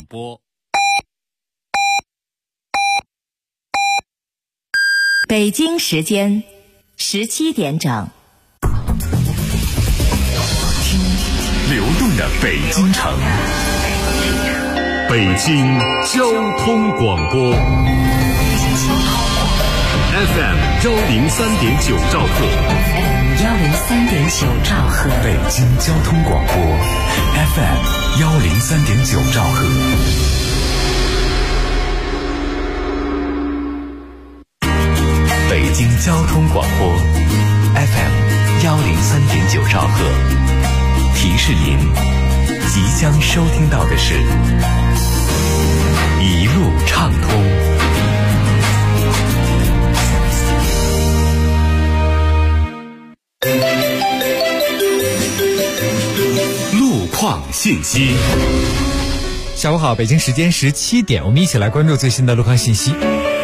播。 北京时间17点整。 听流动的北京城，北京交通广播 FM 103.9兆赫 103.9兆赫， 北京交通广播 FM 103.9兆赫。北京交通广播 FM 103.9兆赫，提示您即将收听到的是一路畅通。路况信息。 下午好，北京时间17点，我们一起来关注最新的路况信息。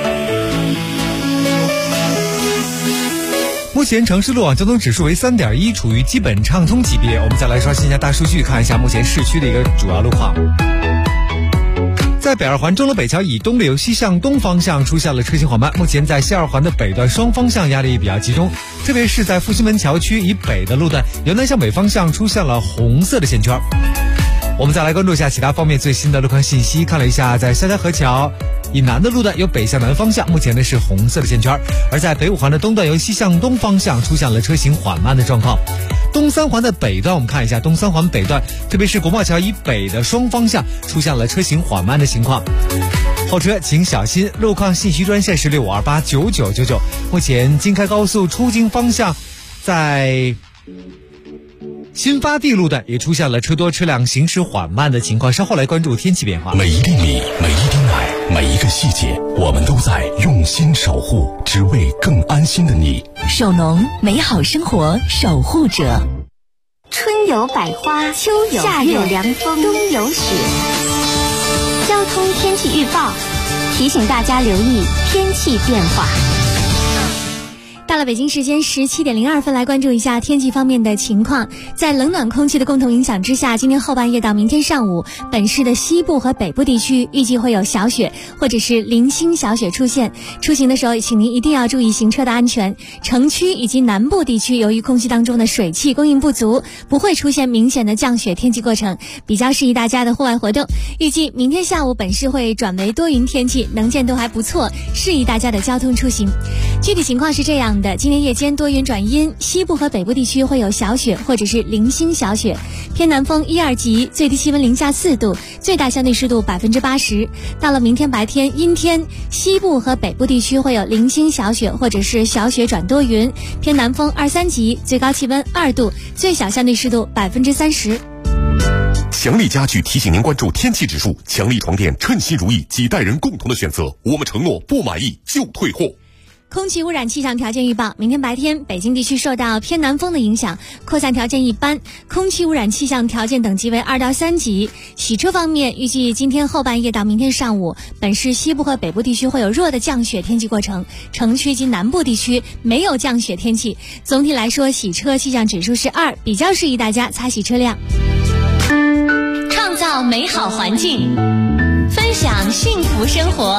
目前城市路网交通指数为3.1，处于基本畅通级别。我们再来刷新一下大数据，看一下目前市区的一个主要路况。在北二环钟楼北桥以东的由西向东方向出现了车行缓慢，目前在西二环的北段双方向压力比较集中，特别是在复兴门桥区以北的路段，由南向北方向出现了红色的线圈。我们再来关注一下其他方面最新的路况信息，看了一下在肖家河桥以南的路段由北向南方向，目前呢是红色的线圈，而在北五环的东段由西向东方向出现了车行缓慢的状况。东三环的北段，我们看一下东三环北段，特别是国贸桥以北的双方向出现了车行缓慢的情况，后车请小心。路况信息专线是65289999。目前京开高速出京方向在新发地路段也出现了车多车辆行驶缓慢的情况，稍后来关注天气变化。 每一粒米，每一滴奶，每一个细节，我们都在用心守护，只为更安心的你。 首农，美好生活守护者。 春有百花，秋有夏有凉风，冬有雪。交通天气预报提醒大家留意天气变化。 到了北京时间17点02分，来关注一下天气方面的情况。在冷暖空气的共同影响之下，今天后半夜到明天上午，本市的西部和北部地区预计会有小雪或者是零星小雪出现。出行的时候，请您一定要注意行车的安全。城区以及南部地区，由于空气当中的水汽供应不足，不会出现明显的降雪天气过程，比较适宜大家的户外活动。预计明天下午本市会转为多云天气，能见度还不错，适宜大家的交通出行。具体情况是这样的，今天夜间多云转阴，西部和北部地区会有小雪或者是零星小雪，偏南风1、2级，最低气温零下4度，最大相对湿度80%。到了明天白天阴天，西部和北部地区会有零星小雪或者是小雪转多云，偏南风2、3级，最高气温2度，最小相对湿度30%。 强力家具提醒您关注天气指数，强力床垫称心如意，几代人共同的选择，我们承诺不满意就退货。 空气污染气象条件预报，明天白天北京地区受到偏南风的影响，扩散条件一般，空气污染气象条件等级为2到3级。洗车方面，预计今天后半夜到明天上午，本市西部和北部地区会有弱的降雪天气过程，城区及南部地区没有降雪天气。总体来说，洗车气象指数是2，比较适宜大家擦洗车辆。创造美好环境，分享幸福生活。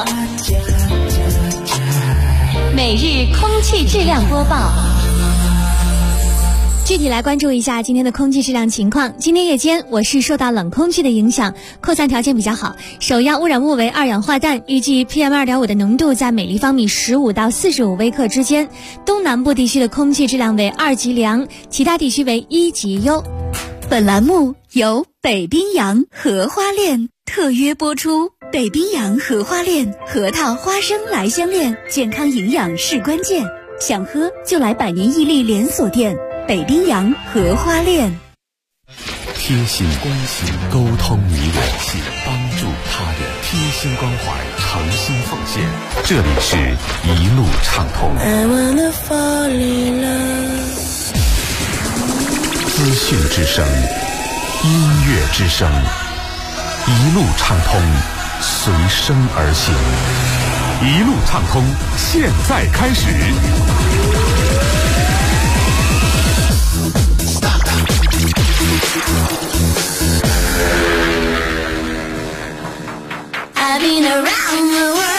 每日空气质量播报，具体来关注一下今天的空气质量情况。今天夜间我市受到冷空气的影响，扩散条件比较好，首要污染物为2氧化氮，预计 PM2.5 的浓度在每立方米15到45微克之间。东南部地区的空气质量为2级良，其他地区为1级优。 本栏目由北冰洋荷花恋特约播出。北冰洋荷花恋，核桃花生来相恋，健康营养是关键，想喝就来百年屹立连锁店北冰洋荷花恋。 贴心关心，沟通你我心，帮助他人，贴心关怀，诚心奉献。这里是一路畅通。资讯之声，音乐之声，一路畅通，随声而行。一路畅通，现在开始。 I've been around the world.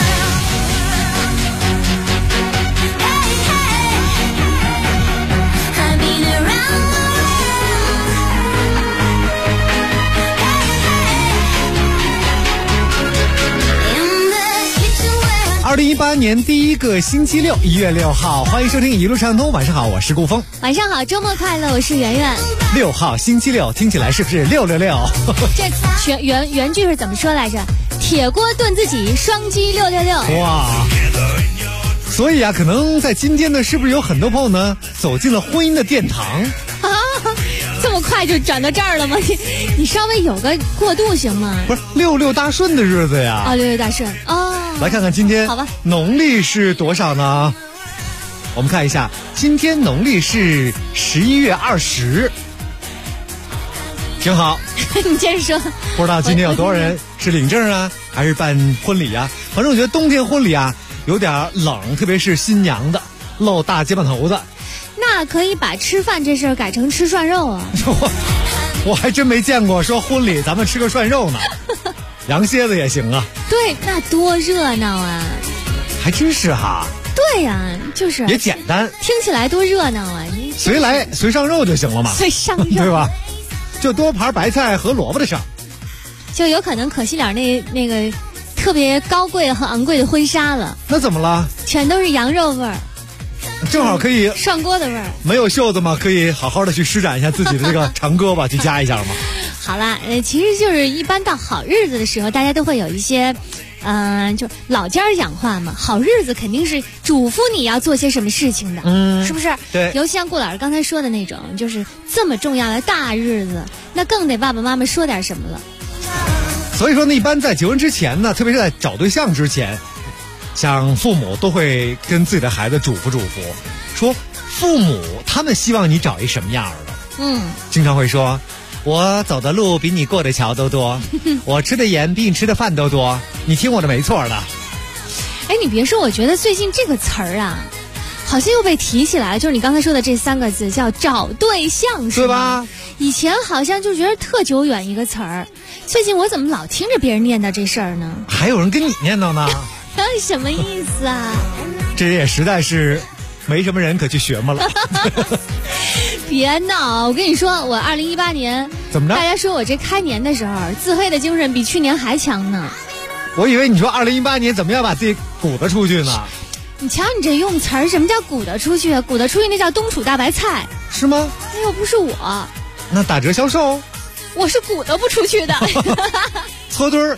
2018年第一个星期六，1月6号，欢迎收听一路畅通。晚上好，我是顾峰。 晚上好，周末快乐，我是圆圆。 6号星期六，听起来是不是666？ 这原句是怎么说来着？铁锅炖自己，双击666。 哇！所以啊，可能在今天呢，是不是有很多朋友呢走进了婚姻的殿堂啊？这么快就转到这儿了吗？你稍微有个过渡行吗？ 不是66大顺的日子呀！ 哦，66大顺哦。 来看看今天， 好吧， 农历是多少呢？我们看一下，今天农历是11月20，挺好。 你接着说。 不知道今天有多少人是领证啊，还是办婚礼啊？反正我觉得冬天婚礼啊有点冷，特别是新娘的露大肩膀头子。 那可以把吃饭这事儿改成吃涮肉啊！ 我还真没见过说婚礼咱们吃个涮肉呢。羊蝎子也行啊。 对，那多热闹啊！ 还真是哈。 对呀，就是也简单， 听起来多热闹啊！ 随来随上肉就行了嘛。 随上肉对吧？就多盘白菜和萝卜的事儿。 就有可能可惜了那个特别高贵和昂贵的婚纱了。 那怎么了？ 全都是羊肉味儿。 正好可以涮锅的味儿。 没有袖子嘛，可以好好的去施展一下自己的这个长胳膊，去加一下嘛。 好啦，其实就是一般到好日子的时候，大家都会有一些，就老家讲话嘛，好日子肯定是嘱咐你要做些什么事情的，是不是？ 对。 尤其像顾老师刚才说的那种，就是这么重要的大日子，那更得爸爸妈妈说点什么了。 所以说呢，一般在结婚之前呢，特别是在找对象之前，像父母都会跟自己的孩子嘱咐，说父母他们希望你找一什么样的。经常会说，我走的路比你过的桥都多，我吃的盐比你吃的饭都多，你听我的没错的。 哎，你别说，我觉得最近这个词儿啊，好像又被提起来了，就是你刚才说的这3个字叫找对象，是吧？以前好像就觉得特久远一个词儿，最近我怎么老听着别人念叨这事儿呢？ 还有人跟你念叨呢？ 什么意思啊？ 这也实在是没什么人可去学嘛了。 别闹！我跟你说，我2018年怎么着？ 大家说我这开年的时候自黑的精神比去年还强呢。 我以为你说2018年怎么样把自己鼓得出去呢？ 你瞧你这用词儿，什么叫鼓得出去？鼓得出去那叫冬储大白菜， 是吗？ 那又不是我。 那打折销售？ 我是鼓得不出去的。 搓堆儿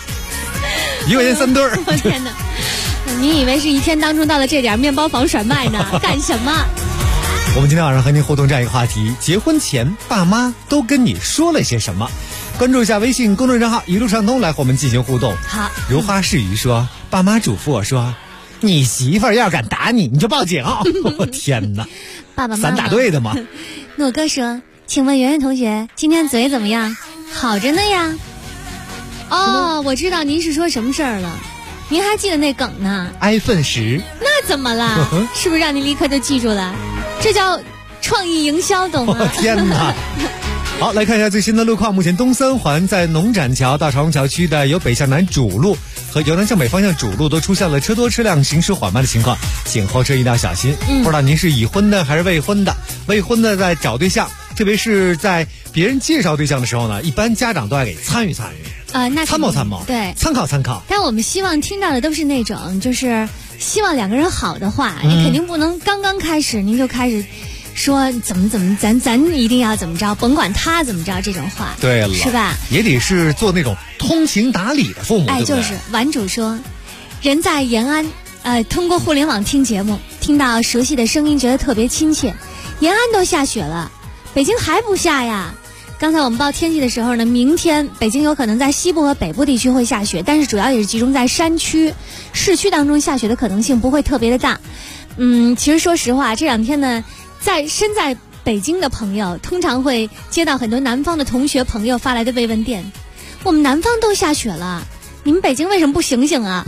，1块钱3堆儿。 我天哪！你以为是一天当中到了这点面包房甩卖呢？干什么？ 我们今天晚上和您互动这样一个话题：结婚前爸妈都跟你说了些什么？关注一下微信公众账号一路畅通，来和我们进行互动。 好。 如花似玉说，爸妈嘱咐我说，你媳妇儿要敢打你，你就报警。天哪！ 爸爸妈妈3 打队的吗？ 诺哥说，请问圆圆同学今天嘴怎么样？好着呢呀。哦，我知道您是说什么事儿了。您还记得那梗呢 ？iPhone 10。 那怎么了？是不是让您立刻就记住了？这叫创意营销，懂吗？ 天哪！好，来看一下最新的路况。目前东三环在农展桥到长虹桥区的由北向南主路和由南向北方向主路都出现了车多车辆行驶缓慢的情况，请后车一定要小心。不知道您是已婚的还是未婚的？未婚的在找对象，特别是在别人介绍对象的时候呢，一般家长都爱给参与。 那参谋， 对， 参考。 但我们希望听到的都是那种，就是希望2个人好的话，你肯定不能刚刚开始您就开始说怎么咱一定要怎么着，甭管他怎么着这种话。 对了， 是吧？ 也得是做那种通情达理的父母。对不对？ 就是顽主说，人在延安，通过互联网听节目，听到熟悉的声音，觉得特别亲切。延安都下雪了，北京还不下呀？刚才我们报天气的时候呢，明天北京有可能在西部和北部地区会下雪，但是主要也是集中在山区，市区当中下雪的可能性不会特别的大。其实说实话，这2天呢，身在北京的朋友通常会接到很多南方的同学朋友发来的慰问电，我们南方都下雪了，你们北京为什么不醒醒啊？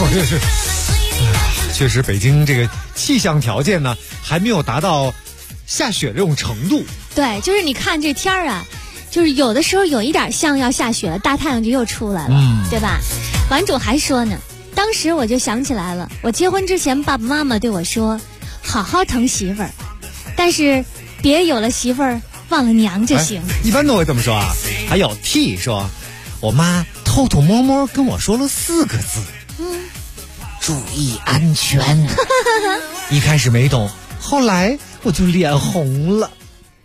确实北京这个气象条件呢还没有达到下雪这种程度。 对，就是你看这天儿啊， 就是有的时候有一点像要下雪了，大太阳就又出来了，对吧？玩主还说呢，当时我就想起来了，我结婚之前爸爸妈妈对我说，好好疼媳妇儿，但是别有了媳妇儿忘了娘就行。 一般都会这么说啊。还有 T 说，我妈偷偷摸摸跟我说了4个字，注意安全。一开始没懂，后来我就脸红了。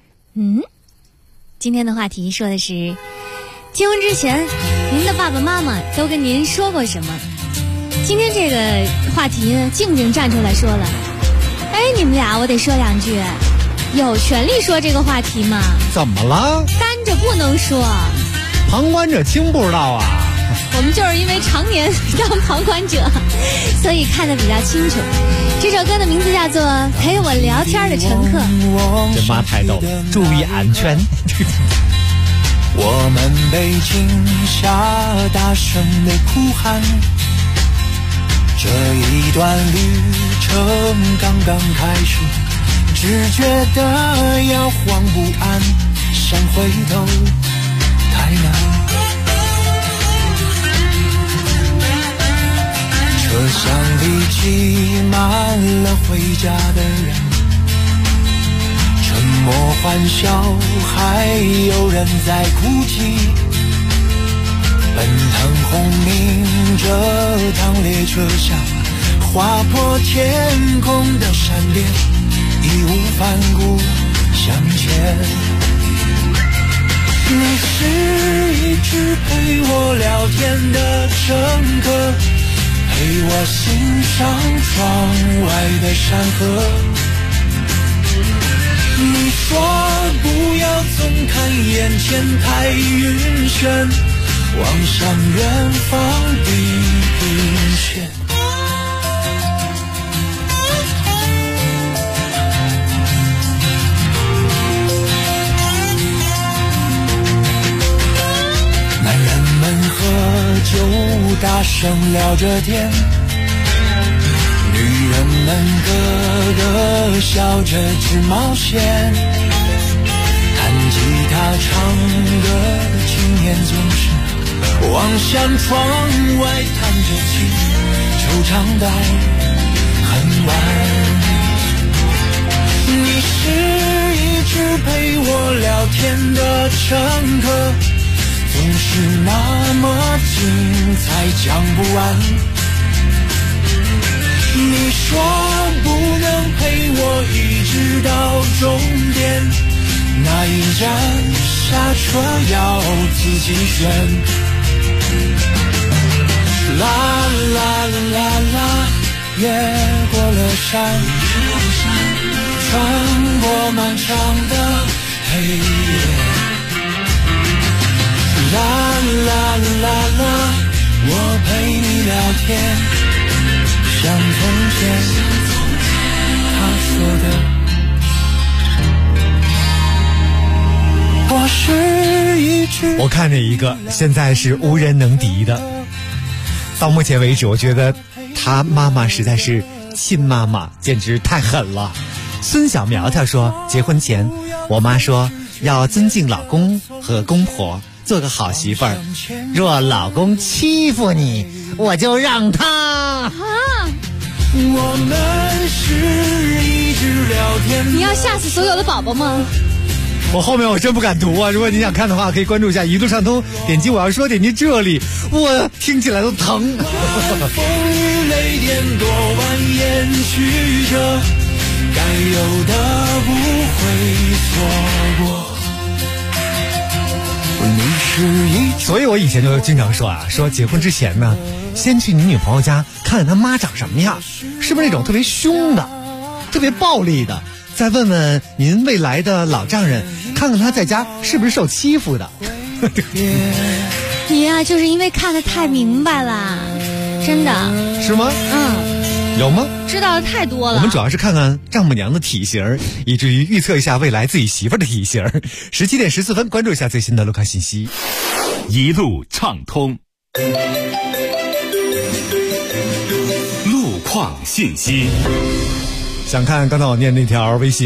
今天的话题说的是，结婚之前您的爸爸妈妈都跟您说过什么？今天这个话题呢，静静站出来说了，哎，你们俩我得说2句，有权利说这个话题吗？ 怎么了？ 单着不能说， 旁观者清不知道啊。 我们就是因为常年当旁观者，所以看得比较清楚。这首歌的名字叫做《陪我聊天的乘客》。 这妈太逗了，注意安全。 我们被惊吓，大声的哭喊，这一段旅程刚刚开始，只觉得摇晃不安，想回头太难。车厢里挤满了回家的人，沉默欢笑，还有人在哭泣。奔腾轰鸣着趟列车厢，划破天空的闪电，义无反顾向前。你是一直陪我聊天的乘客，陪我欣赏窗外的山河。你说不要总看眼前太晕眩，望向远方地平线。男人们喝酒大声聊着天，女人们咯咯笑着直冒险，弹吉他唱歌的青年总是望向窗外叹着气，惆怅到很晚。你是一直陪我聊天的乘客，总是那么精彩讲不完。你说不能陪我一直到终点，那一站下车要自己选。啦啦啦啦，越过了山，穿过漫长的黑夜。啦啦啦啦，我陪你聊天，像从前他说的，我是一只。 我看见一个现在是无人能敌的，到目前为止我觉得他妈妈实在是亲妈妈，简直太狠了。孙小苗条说，结婚前我妈说要尊敬老公和公婆，做个好媳妇儿，若老公欺负你，我就让他。 我们是一直聊天。 你要吓死所有的宝宝吗？ 我后面我真不敢读啊！如果你想看的话，可以关注一下一路畅通，点击我要说，点击这里，我听起来都疼。 风雨雷电多蜿蜒曲折，该有的不会错过。 所以我以前就经常说啊，说结婚之前呢，先去你女朋友家看看她妈长什么样，是不是那种特别凶的、特别暴力的，再问问您未来的老丈人，看看他在家是不是受欺负的。 你呀，就是因为看得太明白了，真的。 是吗？有吗？ 知道的太多了。 我们主要是看看丈母娘的体型，以至于预测一下未来自己媳妇的体型。17点14分，关注一下最新的路况信息。 一路畅通，路况信息。 想看刚才我念那条微信，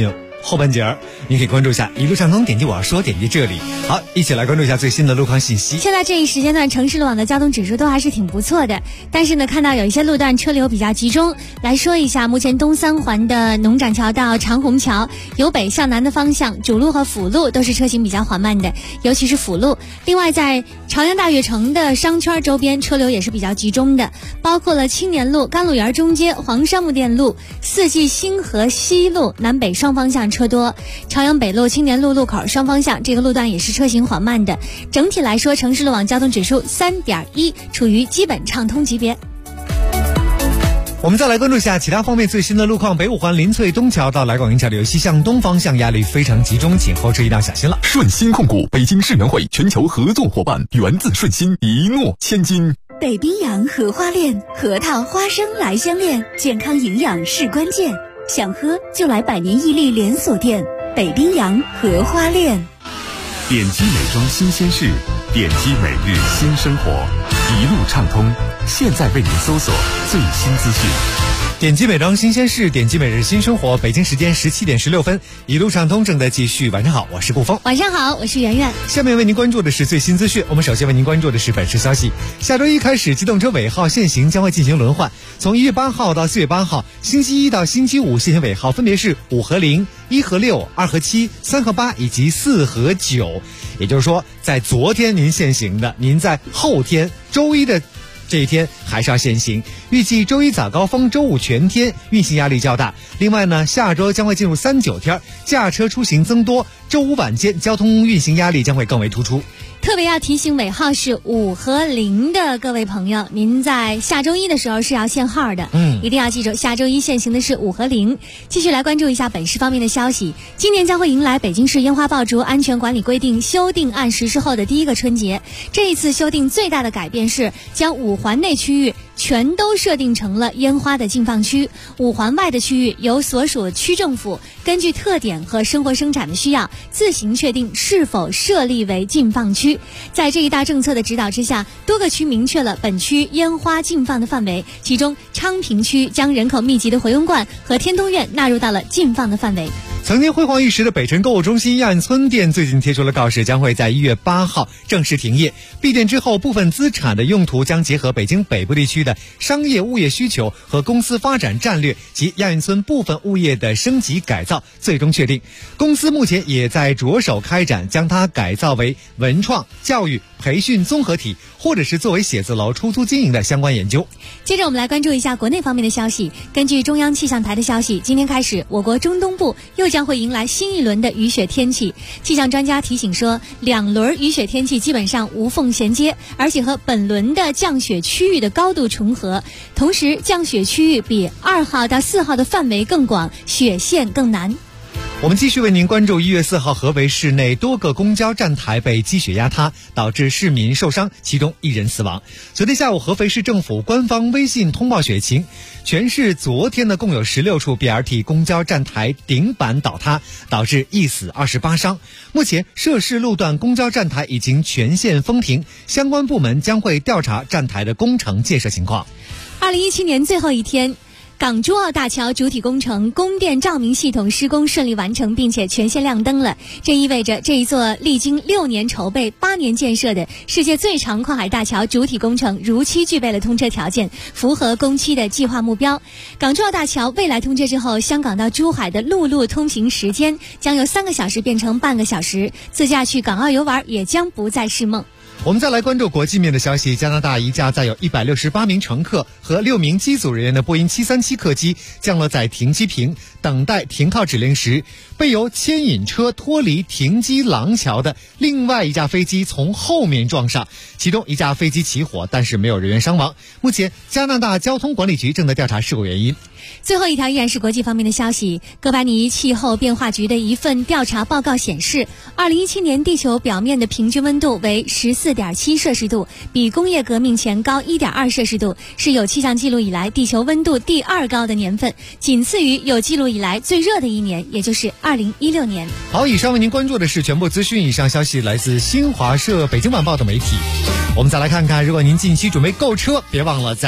后半截儿，你可以关注一下一路畅通，点击我要说，点击这里。好，一起来关注一下最新的路况信息。 现在这一时间段，城市路网的交通指数都还是挺不错的，但是呢，看到有一些路段车流比较集中。来说一下，目前东三环的农展桥到长虹桥由北向南的方向，主路和辅路都是车行比较缓慢的，尤其是辅路。另外，在朝阳大悦城的商圈周边车流也是比较集中的，包括了青年路、甘露园中街、黄山木店路、四季星河西路南北双方向车多，朝阳北路、青年路路口双方向这个路段也是车行缓慢的。整体来说，城市路网交通指数3.1，处于基本畅通级别。 我们再来关注一下其他方面最新的路况。北五环林翠东桥到来广营桥流西向东方向压力非常集中，请后车一定要小心了。 顺鑫控股北京世园会全球合作伙伴，源自顺鑫，一诺千金。 北冰洋荷花恋，核桃花生来相恋，健康营养是关键。想喝就来百年屹立连锁店北冰洋荷花恋。 点击美妆新鲜事，点击每日新生活，一路畅通。现在为您搜索最新资讯。 点击美妆新鲜事，点击每日新生活。北京时间17点16分，一路畅通正在继续。晚上好，我是顾峰。 晚上好，我是圆圆。 下面为您关注的是最新资讯。我们首先为您关注的是本市消息。下周一开始，机动车尾号限行将会进行轮换，从1月8号到4月8号，星期一到星期五限行尾号分别是5和0、1和6、2和7、3和8以及4和9。也就是说，在昨天您限行的，您在后天周一的这一天还是要限行，预计周一早高峰，周五全天运行压力较大。另外呢，下周将会进入39天，驾车出行增多，周五晚间交通运行压力将会更为突出。 特别要提醒尾号是5和0的各位朋友，您在下周一的时候是要限号的，一定要记住，下周一限行的是5和0。继续来关注一下本市方面的消息，今年将会迎来北京市烟花爆竹安全管理规定修订案实施后的第一个春节。这一次修订最大的改变是将5环内区域全都设定成了烟花的禁放区，5环外的区域由所属区政府根据特点和生活生产的需要自行确定是否设立为禁放区。在这一大政策的指导之下，多个区明确了本区烟花禁放的范围，其中昌平区将人口密集的回龙观和天通苑纳入到了禁放的范围。 曾经辉煌一时的北辰购物中心亚运村店最近贴出了告示，将会在1月8号正式停业。闭店之后，部分资产的用途将结合北京北部地区的商业物业需求和公司发展战略及亚运村部分物业的升级改造，最终确定。公司目前也在着手开展将它改造为文创、教育、培训综合体，或者是作为写字楼出租经营的相关研究。 接着我们来关注一下国内方面的消息。根据中央气象台的消息，今天开始，我国中东部又将会迎来新一轮的雨雪天气。气象专家提醒说，2轮雨雪天气基本上无缝衔接，而且和本轮的降雪区域的高度重合，同时降雪区域比2号到4号的范围更广，雪线更难。 我们继续为您关注1月4号合肥市内多个公交站台被积雪压塌，导致市民受伤，其中1人死亡。昨天下午，合肥市政府官方微信通报雪情，全市昨天呢共有16处 BRT 公交站台顶板倒塌，导致1死28伤。目前涉事路段公交站台已经全线封停，相关部门将会调查站台的工程建设情况。 2017年最后一天，港珠澳大桥主体工程供电照明系统施工顺利完成，并且全线亮灯了。这意味着这一座历经6年筹备、8年建设的世界最长跨海大桥主体工程如期具备了通车条件，符合工期的计划目标。港珠澳大桥未来通车之后，香港到珠海的陆路通行时间将由3个小时变成半个小时，自驾去港澳游玩也将不再是梦。 我们再来关注国际面的消息。加拿大一架载有168名乘客和6名机组人员的波音737客机降落在停机坪，等待停靠指令时，被由牵引车脱离停机廊桥的另外一架飞机从后面撞上，其中一架飞机起火，但是没有人员伤亡。目前加拿大交通管理局正在调查事故原因。 最后一条依然是国际方面的消息。哥白尼气候变化局的一份调查报告显示，2017年地球表面的平均温度为14.7摄氏度，比工业革命前高1.2摄氏度，是有气象记录以来地球温度第2高的年份，仅次于有记录以来最热的一年，也就是2016年。 好，以上为您关注的是全部资讯，以上消息来自新华社、北京晚报等媒体。我们再来看看，如果您近期准备购车，别忘了在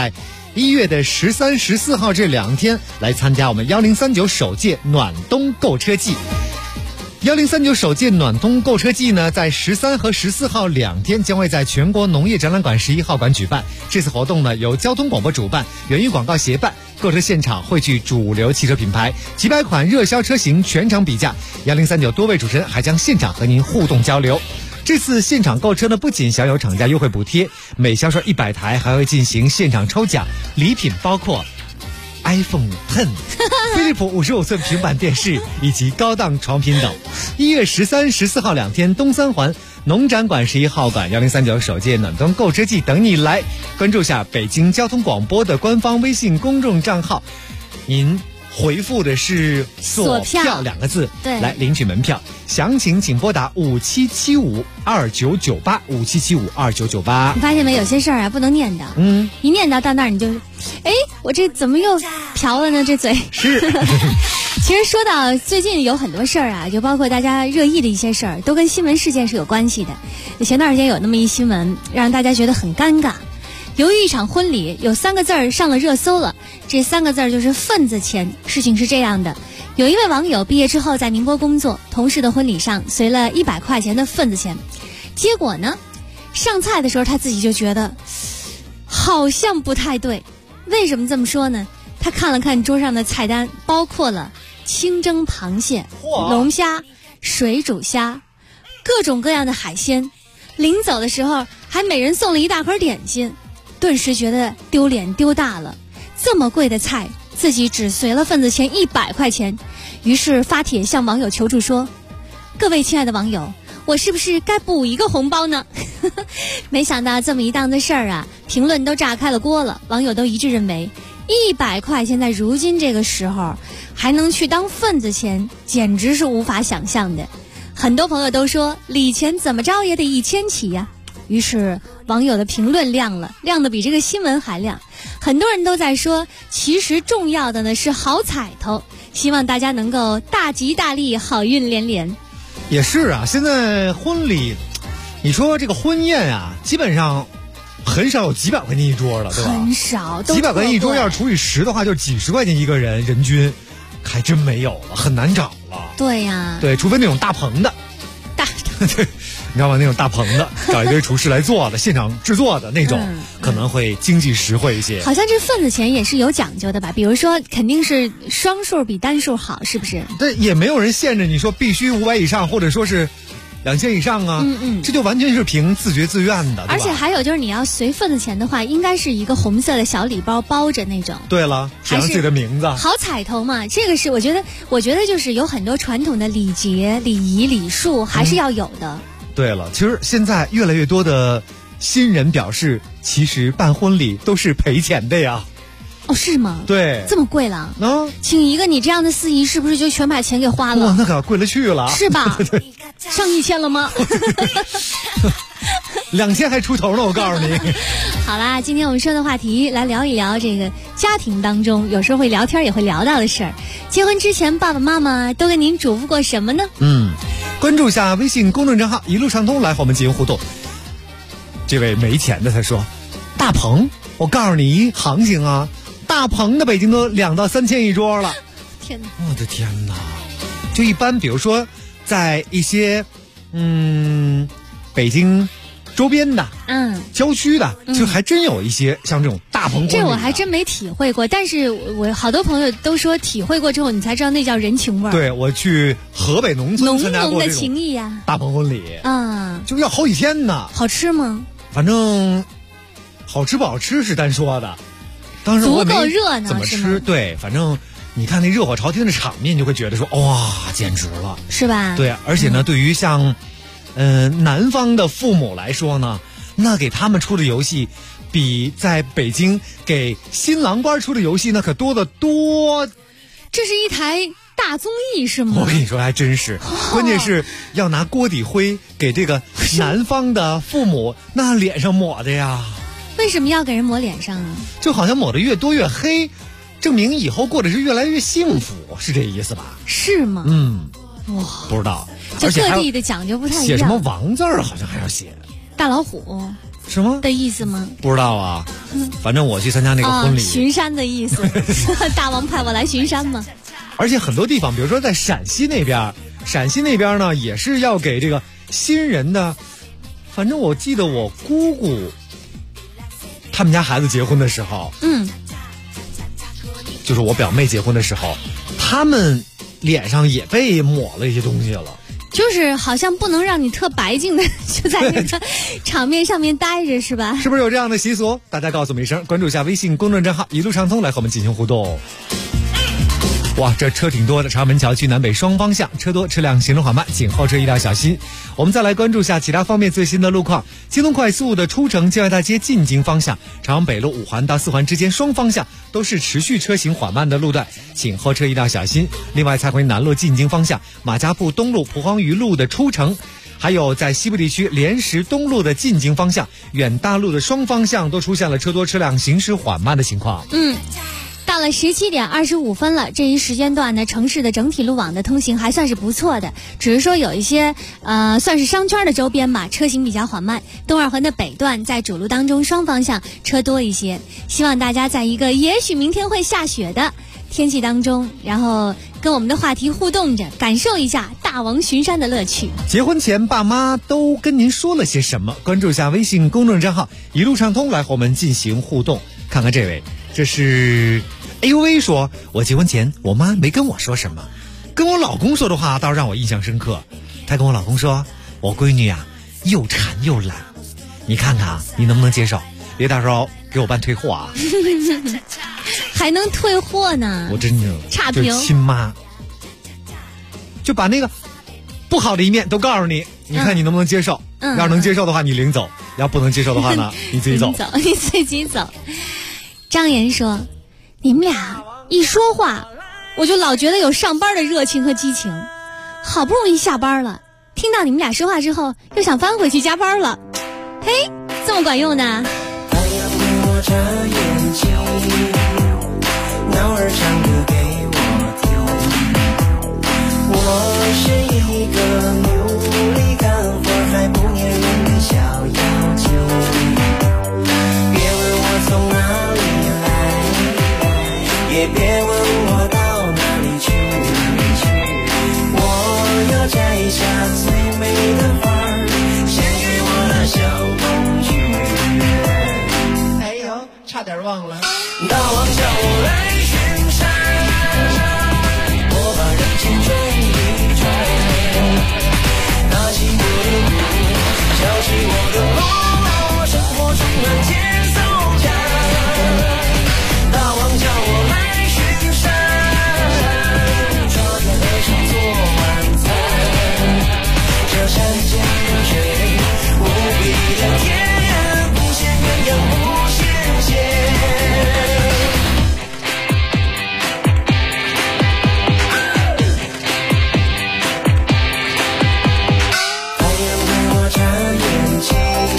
1月的13、14号这2天来参加我们1039首届暖冬购车季。1039首届暖冬购车季呢，在13和14号2天将会在全国农业展览馆11号馆举办。这次活动呢，由交通广播主办，源于广告协办。购车现场汇聚主流汽车品牌，几百款热销车型全场比价。1039多位主持人还将现场和您互动交流。这次现场购车呢，不仅享有厂家优惠补贴，每销售100台还会进行现场抽奖，礼品包括iPhone 10、飞利浦55寸平板电视以及高档床品等。1月13、14号2天，东三环农展馆11号馆1039首届暖冬购车季等你来。关注下北京交通广播的官方微信公众账号，您回复的是锁票2个字， 对， 来领取门票。详情请拨打5775299857752998。 你发现没？有些事儿啊不能念叨，一念叨到那儿你就，我这怎么又瓢了呢？这嘴是。 其实说到最近有很多事儿啊，就包括大家热议的一些事儿，都跟新闻事件是有关系的。前段时间有那么一新闻，让大家觉得很尴尬。由于一场婚礼有3个字儿上了热搜了，这3个字儿就是份子钱。事情是这样的，有一位网友毕业之后在宁波工作，同事的婚礼上随了100块钱的份子钱，结果呢，上菜的时候他自己就觉得好像不太对。为什么这么说呢？他看了看桌上的菜单，包括了清蒸螃蟹、龙虾、水煮虾，各种各样的海鲜。临走的时候还每人送了一大盒点心，顿时觉得丢脸丢大了。这么贵的菜，自己只随了份子钱100块钱，于是发帖向网友求助说：各位亲爱的网友，我是不是该补一个红包呢？没想到这么一档子事儿啊，评论都炸开了锅了。网友都一致认为，100块钱在如今这个时候还能去当份子钱，简直是无法想象的。很多朋友都说礼钱怎么着也得1000起呀。于是网友的评论亮了，亮得比这个新闻还亮。很多人都在说，其实重要的呢是好彩头，希望大家能够大吉大利，好运连连。 也是啊，现在婚礼，你说这个婚宴啊，基本上很少有几百块钱一桌了，对吧？ 很少，都几百块钱一桌，要是除以10的话，就几十块钱一个人，人均还真没有了，很难找了。 对呀， 对，除非那种大棚的，对，你知道吗？那种大棚的，找一堆厨师来做的，现场制作的那种，可能会经济实惠一些。 好像这份子钱也是有讲究的吧？比如说，肯定是双数比单数好，是不是？ 对，也没有人限制你说必须500以上，或者说是2000以上啊，这就完全是凭自觉自愿的，对吧？ 而且还有就是，你要随份子钱的话，应该是一个红色的小礼包包着那种。 对了，写上自己的名字， 好彩头嘛。这个是我觉得就是有很多传统的礼节、礼仪、礼数还是要有的。 对了，其实现在越来越多的新人表示，其实办婚礼都是赔钱的呀。 哦，是吗？ 对， 这么贵了。请一个你这样的司仪，是不是就全把钱给花了？ 哇，那可贵了去了， 是吧？上1000了吗 ？2000还出头呢，我告诉你。 好啦，今天我们说的话题来聊一聊这个家庭当中有时候会聊天也会聊到的事儿。结婚之前，爸爸妈妈都跟您嘱咐过什么呢？ 关注一下微信公众账号一路畅通，来和我们进行互动。这位没钱的他说，大棚，我告诉你行情啊，大棚的北京都2到3千一桌了。 天哪！ 我的天哪！就一般，比如说在一些北京周边的郊区的，就还真有一些像这种大棚婚礼。 这我还真没体会过，但是我好多朋友都说体会过之后，你才知道那叫人情味儿。 对，我去河北农村参加过浓浓的情谊呀， 大棚婚礼就要好几天呢。 好吃吗？ 反正好吃不好吃是单说的，当时我足够热闹， 怎么吃？对，反正你看那热火朝天的场面，就会觉得说哇，简直了， 是吧？ 对，而且呢，对于像男方的父母来说呢，那给他们出的游戏，比在北京给新郎官出的游戏那可多得多。 这是一台大综艺是吗？ 我跟你说还真是，关键是要拿锅底灰给这个男方的父母那脸上抹的呀。 为什么要给人抹脸上啊？ 就好像抹的越多越黑，证明以后过得是越来越幸福，是这意思吧？ 是吗？哇， 不知道， 就各地的讲究不太一样。 写什么王字儿好像还要写大老虎， 什么的意思吗？ 不知道啊，反正我去参加那个婚礼， 巡山的意思。大王派我来巡山吗？ 而且很多地方，比如说在陕西那边呢，也是要给这个新人的。反正我记得我姑姑他们家孩子结婚的时候，就是我表妹结婚的时候，他们脸上也被抹了一些东西了。 就是好像不能让你特白净的就在那个场面上面待着，是吧？ 是不是有这样的习俗？大家告诉我们一声，关注一下微信公众账号一路畅通，来和我们进行互动。哇，这车挺多的，长门桥区南北双方向车多，车辆行驶缓慢，请后车一定要小心。我们再来关注一下其他方面最新的路况。京东快速的出城建外大街进京方向，朝阳北路5环到4环之间双方向都是持续车行缓慢的路段，请后车一定要小心。另外，蔡回南路进京方向马家铺东路蒲黄榆路的出城，还有在西部地区莲石东路的进京方向、远大路的双方向都出现了车多车辆行驶缓慢的情况。 到了17点25分了，这一时间段呢，城市的整体路网的通行还算是不错的，只是说有一些算是商圈的周边吧，车行比较缓慢。东二环的北段在主路当中双方向车多一些，希望大家在一个也许明天会下雪的天气当中，然后跟我们的话题互动着，感受一下大王巡山的乐趣。 结婚前爸妈都跟您说了些什么？关注一下微信公众账号一路畅通，来和我们进行互动。看看这位，这是 AUV 说，我结婚前我妈没跟我说什么，跟我老公说的话倒是让我印象深刻。她跟我老公说，我闺女啊又馋又懒，你看看啊，你能不能接受？别到时候给我办退货啊。 还能退货呢？ 我真的差评， 就是亲妈就把那个不好的一面都告诉你，你看你能不能接受？要是能接受的话你领走，要不能接受的话呢你自己走。 你自己走。张岩说，你们俩一说话我就老觉得有上班的热情和激情，好不容易下班了，听到你们俩说话之后又想翻回去加班了。嘿，这么管用呢？ 太阳对我眨眼睛，鸟儿唱歌给我听，我是一个努力干活还不粘人的小妖精，别问我从哪里来，也别问我到哪里去，我要摘下最美的花儿献给我的小公举。哎呦，差点忘了，大王叫我来巡山，我把人间转一转，拿起我的鼓，敲起我的锣，生活充满节奏感。大王叫我来巡山，抓着和尚做晚餐，这山间的水无比的甜，不羡鸳鸯不羡仙。太阳对我眨眼睛，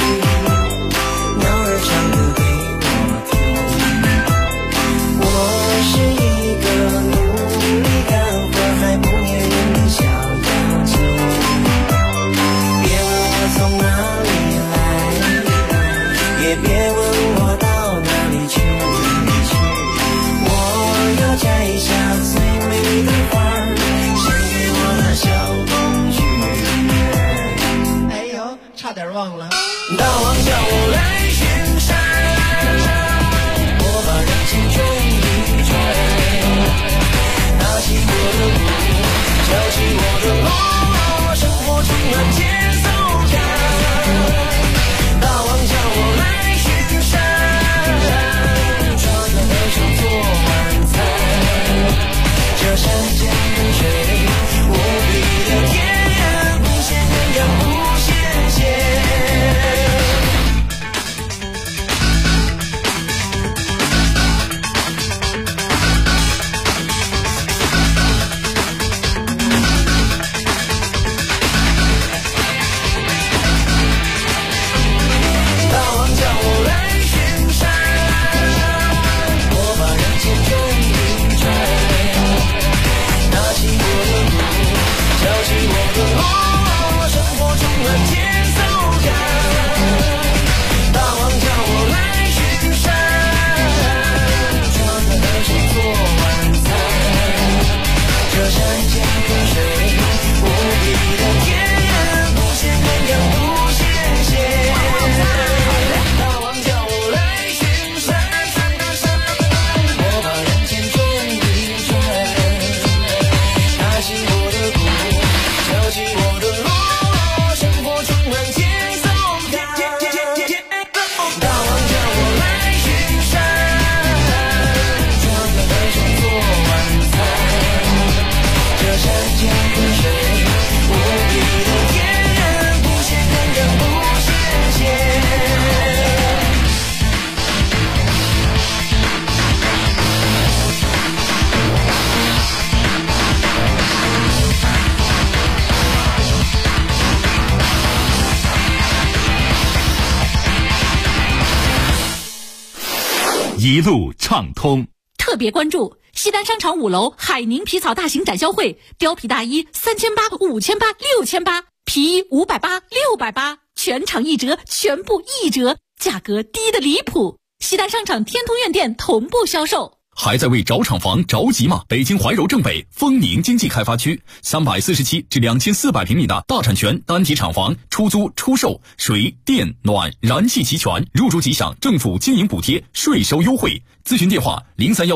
一路畅通。 特别关注西单商场5楼海宁皮草大型展销会，貂皮大衣3800、5800、6800，皮衣580、680，全场1折，全部1折，价格低得离谱。西单商场天通苑店同步销售。 还在为找厂房着急吗？北京怀柔正北丰宁经济开发区347至2400平米的大产权单体厂房，出租出售，水电暖燃气齐全，入住即享政府经营补贴，税收优惠。咨询电话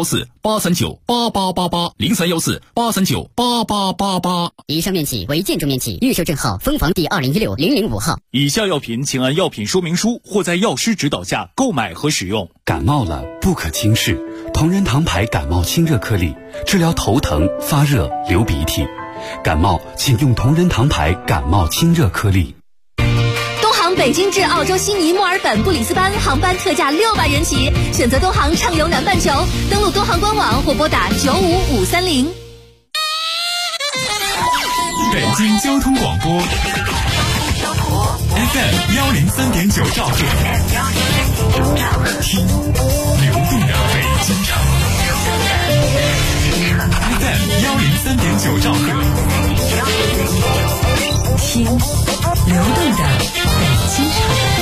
0314-839-8888，0314-839-8888。 以上面企为建筑面企，预售证号分房第2016-005号。 以下药品请按药品说明书或在药师指导下购买和使用。 感冒了不可轻视，同仁堂牌感冒清热颗粒，治疗头疼、发热、流鼻涕。感冒请用同仁堂牌感冒清热颗粒。 东航北京至澳洲悉尼、墨尔本、布里斯班航班特价600元起，选择东航畅游南半球，登录东航官网或拨打95530。 北京交通广播 FM103.9 兆赫，听流动的北京城。FM103.9 兆赫， 听流动的北京城。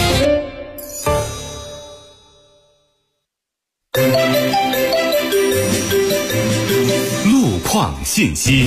路况信息。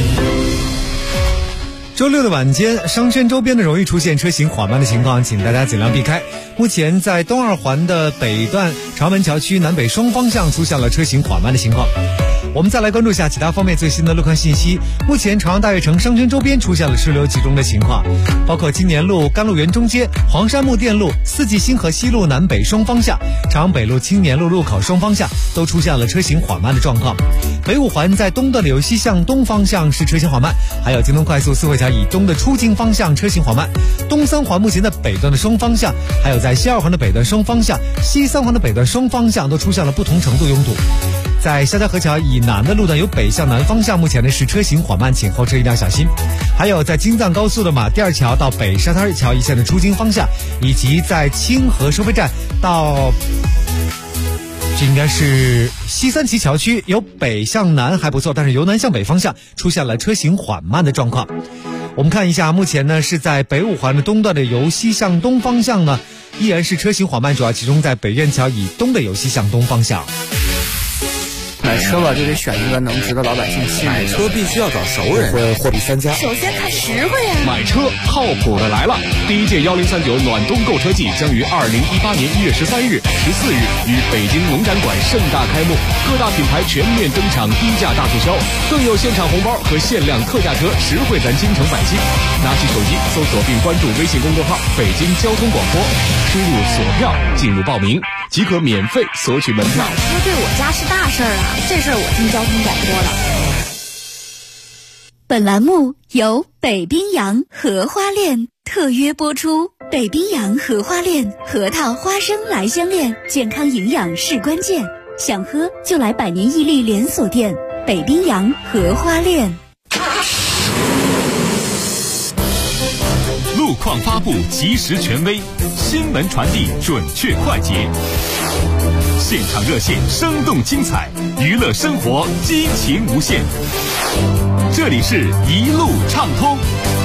周六的晚间，商圈周边的容易出现车行缓慢的情况，请大家尽量避开。目前在东二环的北段长门桥区南北双方向出现了车行缓慢的情况。我们再来关注一下其他方面最新的路况信息。目前朝阳大悦城商圈周边出现了车流集中的情况，包括青年路、甘露园中街、黄山木店路、四季星河西路南北双方向、朝阳北路、青年路路口双方向都出现了车行缓慢的状况。北五环在东段的由西向东方向是车行缓慢，还有京东快速四惠桥以东的出京方向车行缓慢。东三环目前的北段的双方向，还有在西二环的北段双方向、西三环的北段双方向都出现了不同程度拥堵。在沙家河桥以南的路段由北向南方向，目前呢是车行缓慢，请后车一定要小心。还有在京藏高速的马甸桥到北沙滩桥一线的出京方向，以及在清河收费站到这应该是西三旗桥区由北向南还不错，但是由南向北方向出现了车行缓慢的状况。我们看一下，目前呢是在北五环的东段的由西向东方向呢依然是车行缓慢，主要集中在北苑桥以东的由西向东方向。 买车吧，就得选一个能值得老百姓信任。 买车必须要找熟人，会货比三家。 首先看实惠呀。 买车靠谱的来了！第一届1039暖冬购车季将于2018年1月13日、14日于北京农展馆盛大开幕，各大品牌全面登场，低价大促销，更有现场红包和限量特价车，实惠咱京城百姓。拿起手机搜索并关注微信公众号“北京交通广播”，输入索票进入报名，即可免费索取门票。 买车对我家是大事儿啊，这事儿我听交通广播了。 本栏目由北冰洋荷花恋特约播出。北冰洋荷花恋，核桃花生来相恋，健康营养是关键。想喝就来百年屹立连锁店北冰洋荷花恋。 路况发布及时权威，新闻传递准确快捷，现场热线生动精彩，娱乐生活激情无限。这里是一路畅通。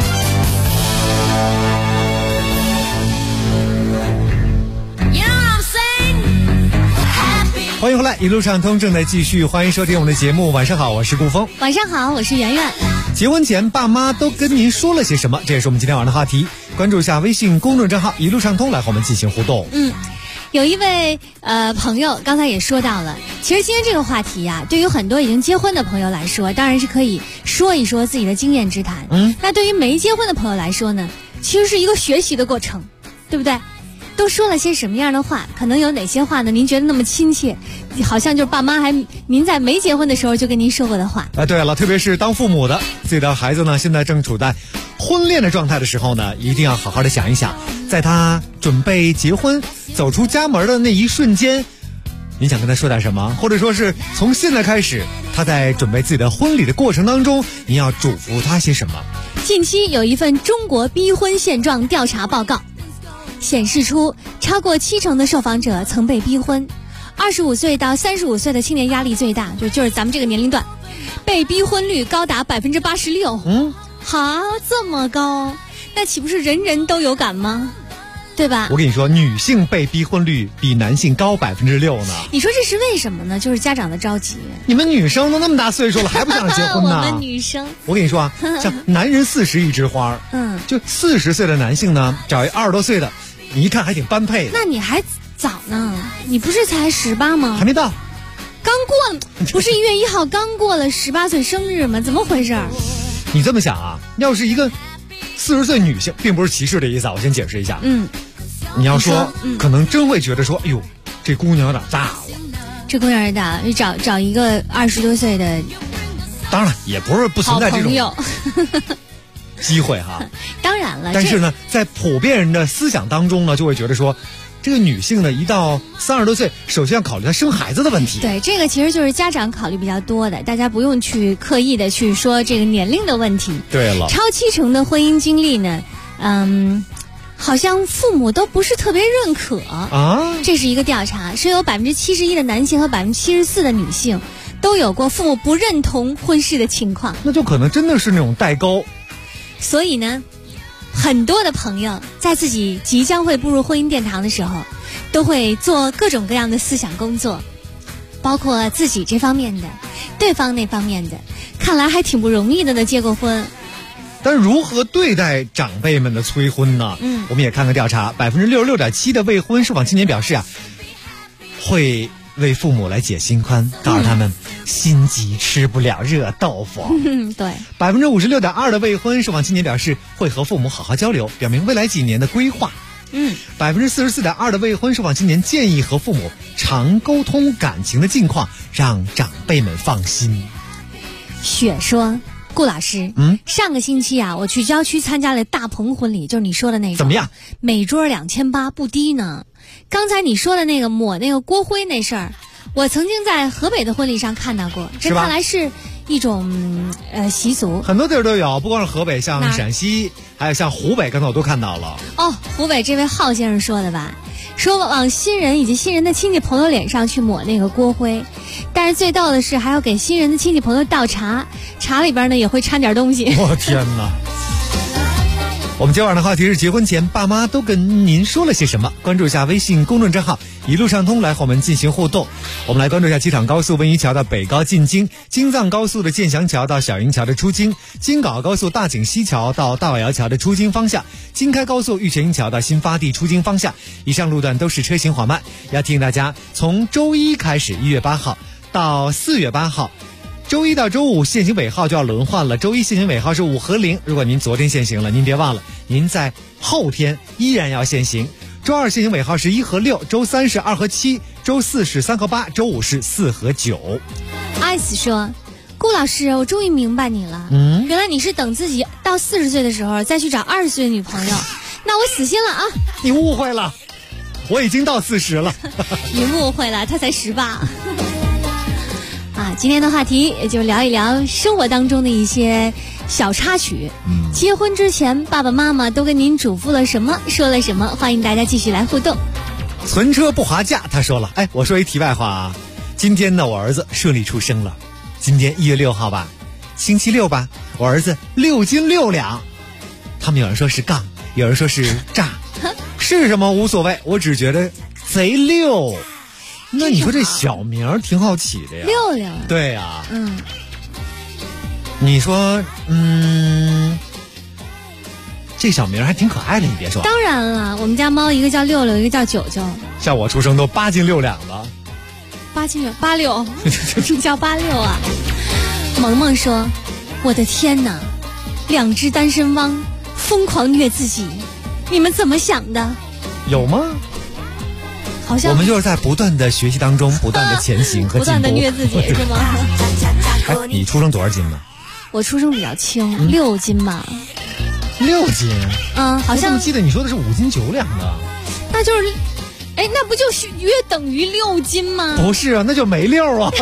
欢迎回来，一路畅通正在继续，欢迎收听我们的节目。晚上好，我是顾峰。 晚上好，我是圆圆。 结婚前爸妈都跟您说了些什么？这也是我们今天晚上的话题。关注一下微信公众账号一路畅通，来和我们进行互动。 有一位朋友刚才也说到了，其实今天这个话题对于很多已经结婚的朋友来说，当然是可以说一说自己的经验之谈。那对于没结婚的朋友来说呢，其实是一个学习的过程，对不对？都说了些什么样的话？可能有哪些话呢？您觉得那么亲切，好像就是爸妈您在没结婚的时候就跟您说过的话。 对了，特别是当父母的，自己的孩子呢现在正处在婚恋的状态的时候呢，一定要好好的想一想，在他准备结婚走出家门的那一瞬间，你想跟他说点什么？或者说是从现在开始，他在准备自己的婚礼的过程当中，你要嘱咐他些什么？ 近期有一份中国逼婚现状调查报告显示出，超过70%的受访者曾被逼婚 25岁到35岁的青年压力最大，就是咱们这个年龄段，被逼婚率高达86%。好，这么高，那岂不是人人都有感吗？对吧？ 我跟你说，女性被逼婚率比男性高6%呢。 你说这是为什么呢？就是家长的着急。 你们女生都那么大岁数了，还不想结婚呢？ 我们女生， 我跟你说啊，像男人40一枝花，就40岁的男性呢，找一20多岁的，你一看还挺般配的。 那你还早呢，你不是才18吗？ 还没到， 刚过，不是1月1号刚过了18岁生日吗？怎么回事？ 你这么想啊，要是一个40岁女性，并不是歧视的意思啊，我先解释一下。你要说，可能真会觉得说，哎呦，这姑娘有点大了。 这姑娘有点大，你找一个20多岁的， 当然也不是不存在这种机会哈。 当然了， 但是呢，在普遍人的思想当中呢，就会觉得说，这个女性呢，一到30多岁，首先要考虑她生孩子的问题。 对，这个其实就是家长考虑比较多的，大家不用去刻意的去说这个年龄的问题。 对了， 超70%的婚姻经历呢，好像父母都不是特别认可啊。这是一个调查，是有71%的男性和74%的女性都有过父母不认同婚事的情况。 那就可能真的是那种代沟。 所以呢，很多的朋友在自己即将会步入婚姻殿堂的时候，都会做各种各样的思想工作，包括自己这方面的，对方那方面的，看来还挺不容易的呢。结过婚。 但如何对待长辈们的催婚呢？我们也看看调查，66.7%的未婚受访青年表示啊，会为父母来解心宽，告诉他们心急吃不了热豆腐。 对。 56.2%的未婚受访青年表示会和父母好好交流，表明未来几年的规划。44.2%的未婚受访青年建议和父母常沟通感情的近况，让长辈们放心。 雪说，顾老师，上个星期啊，我去郊区参加了大棚婚礼，就是你说的那种。 怎么样？ 每桌2800不低呢。刚才你说的那个抹那个锅灰那事儿，我曾经在河北的婚礼上看到过，这看来是一种习俗， 很多地儿都有，不光是河北，像陕西，还有像湖北，刚才我都看到了。 湖北这位浩先生说的吧，说往新人以及新人的亲戚朋友脸上去抹那个锅灰，但是最逗的是还要给新人的亲戚朋友倒茶，茶里边呢也会掺点东西。 我天哪！我们今晚的话题是结婚前爸妈都跟您说了些什么？关注一下微信公众账号一路畅通来和我们进行互动。我们来关注一下机场高速温榆桥到北高进京，京藏高速的建祥桥到小营桥的出京，京港澳高速大井西桥到大瓦窑桥的出京方向，京开高速玉泉营桥到新发地出京方向，以上路段都是车行缓慢。要提醒大家，从周一开始1月8号到4月8号，周一到周五限行尾号就要轮换了，周一限行尾号是5和0，如果您昨天限行了，您别忘了，您在后天依然要限行。周二限行尾号是1和6，周三是2和7，周四是3和8，周五是4和9。 艾斯说，顾老师，我终于明白你了，原来你是等自己到40岁的时候再去找20岁的女朋友，那我死心了啊！ 你误会了，我已经到40了。 你误会了，他才18。今天的话题也就聊一聊生活当中的一些小插曲。结婚之前爸爸妈妈都跟您嘱咐了什么，说了什么？欢迎大家继续来互动。 存车不划价，他说了，我说一题外话啊，今天呢我儿子顺利出生了，今天1月6号吧，星期六吧，我儿子6斤6两，他们有人说是杠，有人说是炸，是什么无所谓，我只觉得贼溜。那你说这小名挺好起的呀， 六六。 对呀，你说，这小名还挺可爱的，你别说。 当然了，我们家猫一个叫六六，一个叫九九。 像我出生都8斤6两了。 8斤86，你叫86啊？萌萌说：“我的天哪，2只单身汪疯狂虐自己，你们怎么想的？” 有吗？ 好像我们就是在不断的学习当中，不断的前行和进步， 不断的虐自己是吗？ 你出生多少斤呢？ 我出生比较轻，6斤吧。 6斤？ 好像。 我记得你说的是5斤9两的。 那就是，那不就是约等于6斤吗？ 不是啊，那就没6啊。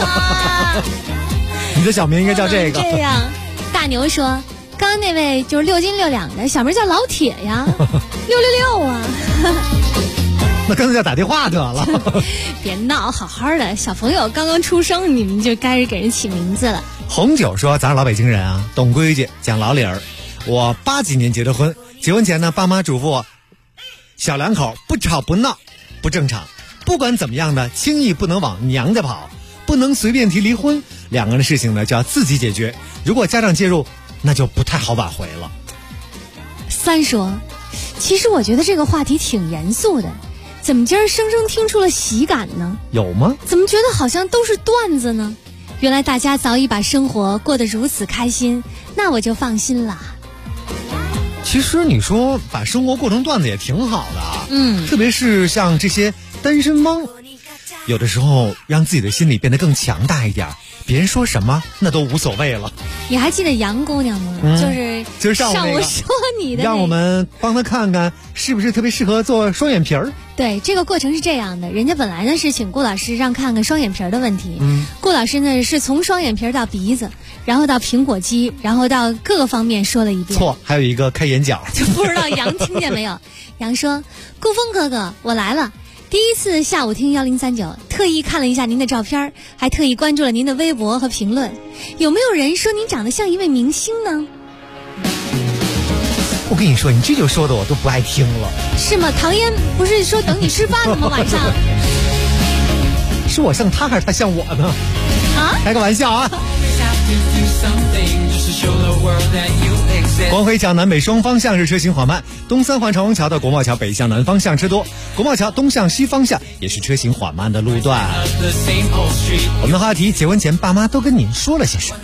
你的小名应该叫这个。 这样，大牛说，刚刚那位就是6斤6两的小名叫老铁呀，666啊。 那干脆就打电话得了。 别闹，好好的小朋友刚刚出生，你们就该是给人起名字了。 红酒说：“咱是老北京人啊，懂规矩，讲老理儿。我80几年结的婚，结婚前呢，爸妈嘱咐我，小两口不吵不闹，不正常。不管怎么样的，轻易不能往娘家跑，不能随便提离婚。两个人的事情呢，就要自己解决。如果家长介入，那就不太好挽回了。” 三说：“其实我觉得这个话题挺严肃的，怎么今儿生生听出了喜感呢？ 有吗？ 怎么觉得好像都是段子呢？原来大家早已把生活过得如此开心，那我就放心啦。” 其实你说把生活过成段子也挺好的啊，特别是像这些单身汪，有的时候让自己的心理变得更强大一点，别人说什么那都无所谓了。 你还记得杨姑娘吗？就是上午说你的让我们帮她看看是不是特别适合做双眼皮儿。 对，这个过程是这样的，人家本来呢是请顾老师让看看双眼皮儿的问题，顾老师呢是从双眼皮儿到鼻子，然后到苹果肌，然后到各个方面说了一遍。 错，还有一个开眼角。 就不知道杨听见没有？杨说：“顾峰哥哥，我来了。第一次下午听1039，特意看了一下您的照片，还特意关注了您的微博和评论。有没有人说您长得像一位明星呢？” 我跟你说，你这就说的我都不爱听了。 是吗？唐嫣不是说等你吃饭了吗？晚上。 是我像他还是他像我呢？ 啊？ 开个玩笑啊！光辉桥南北双方向是车行缓慢，东三环长虹桥到国贸桥北向南方向车多，国贸桥东向西方向也是车行缓慢的路段。我们的话题：结婚前爸妈都跟您说了些什么？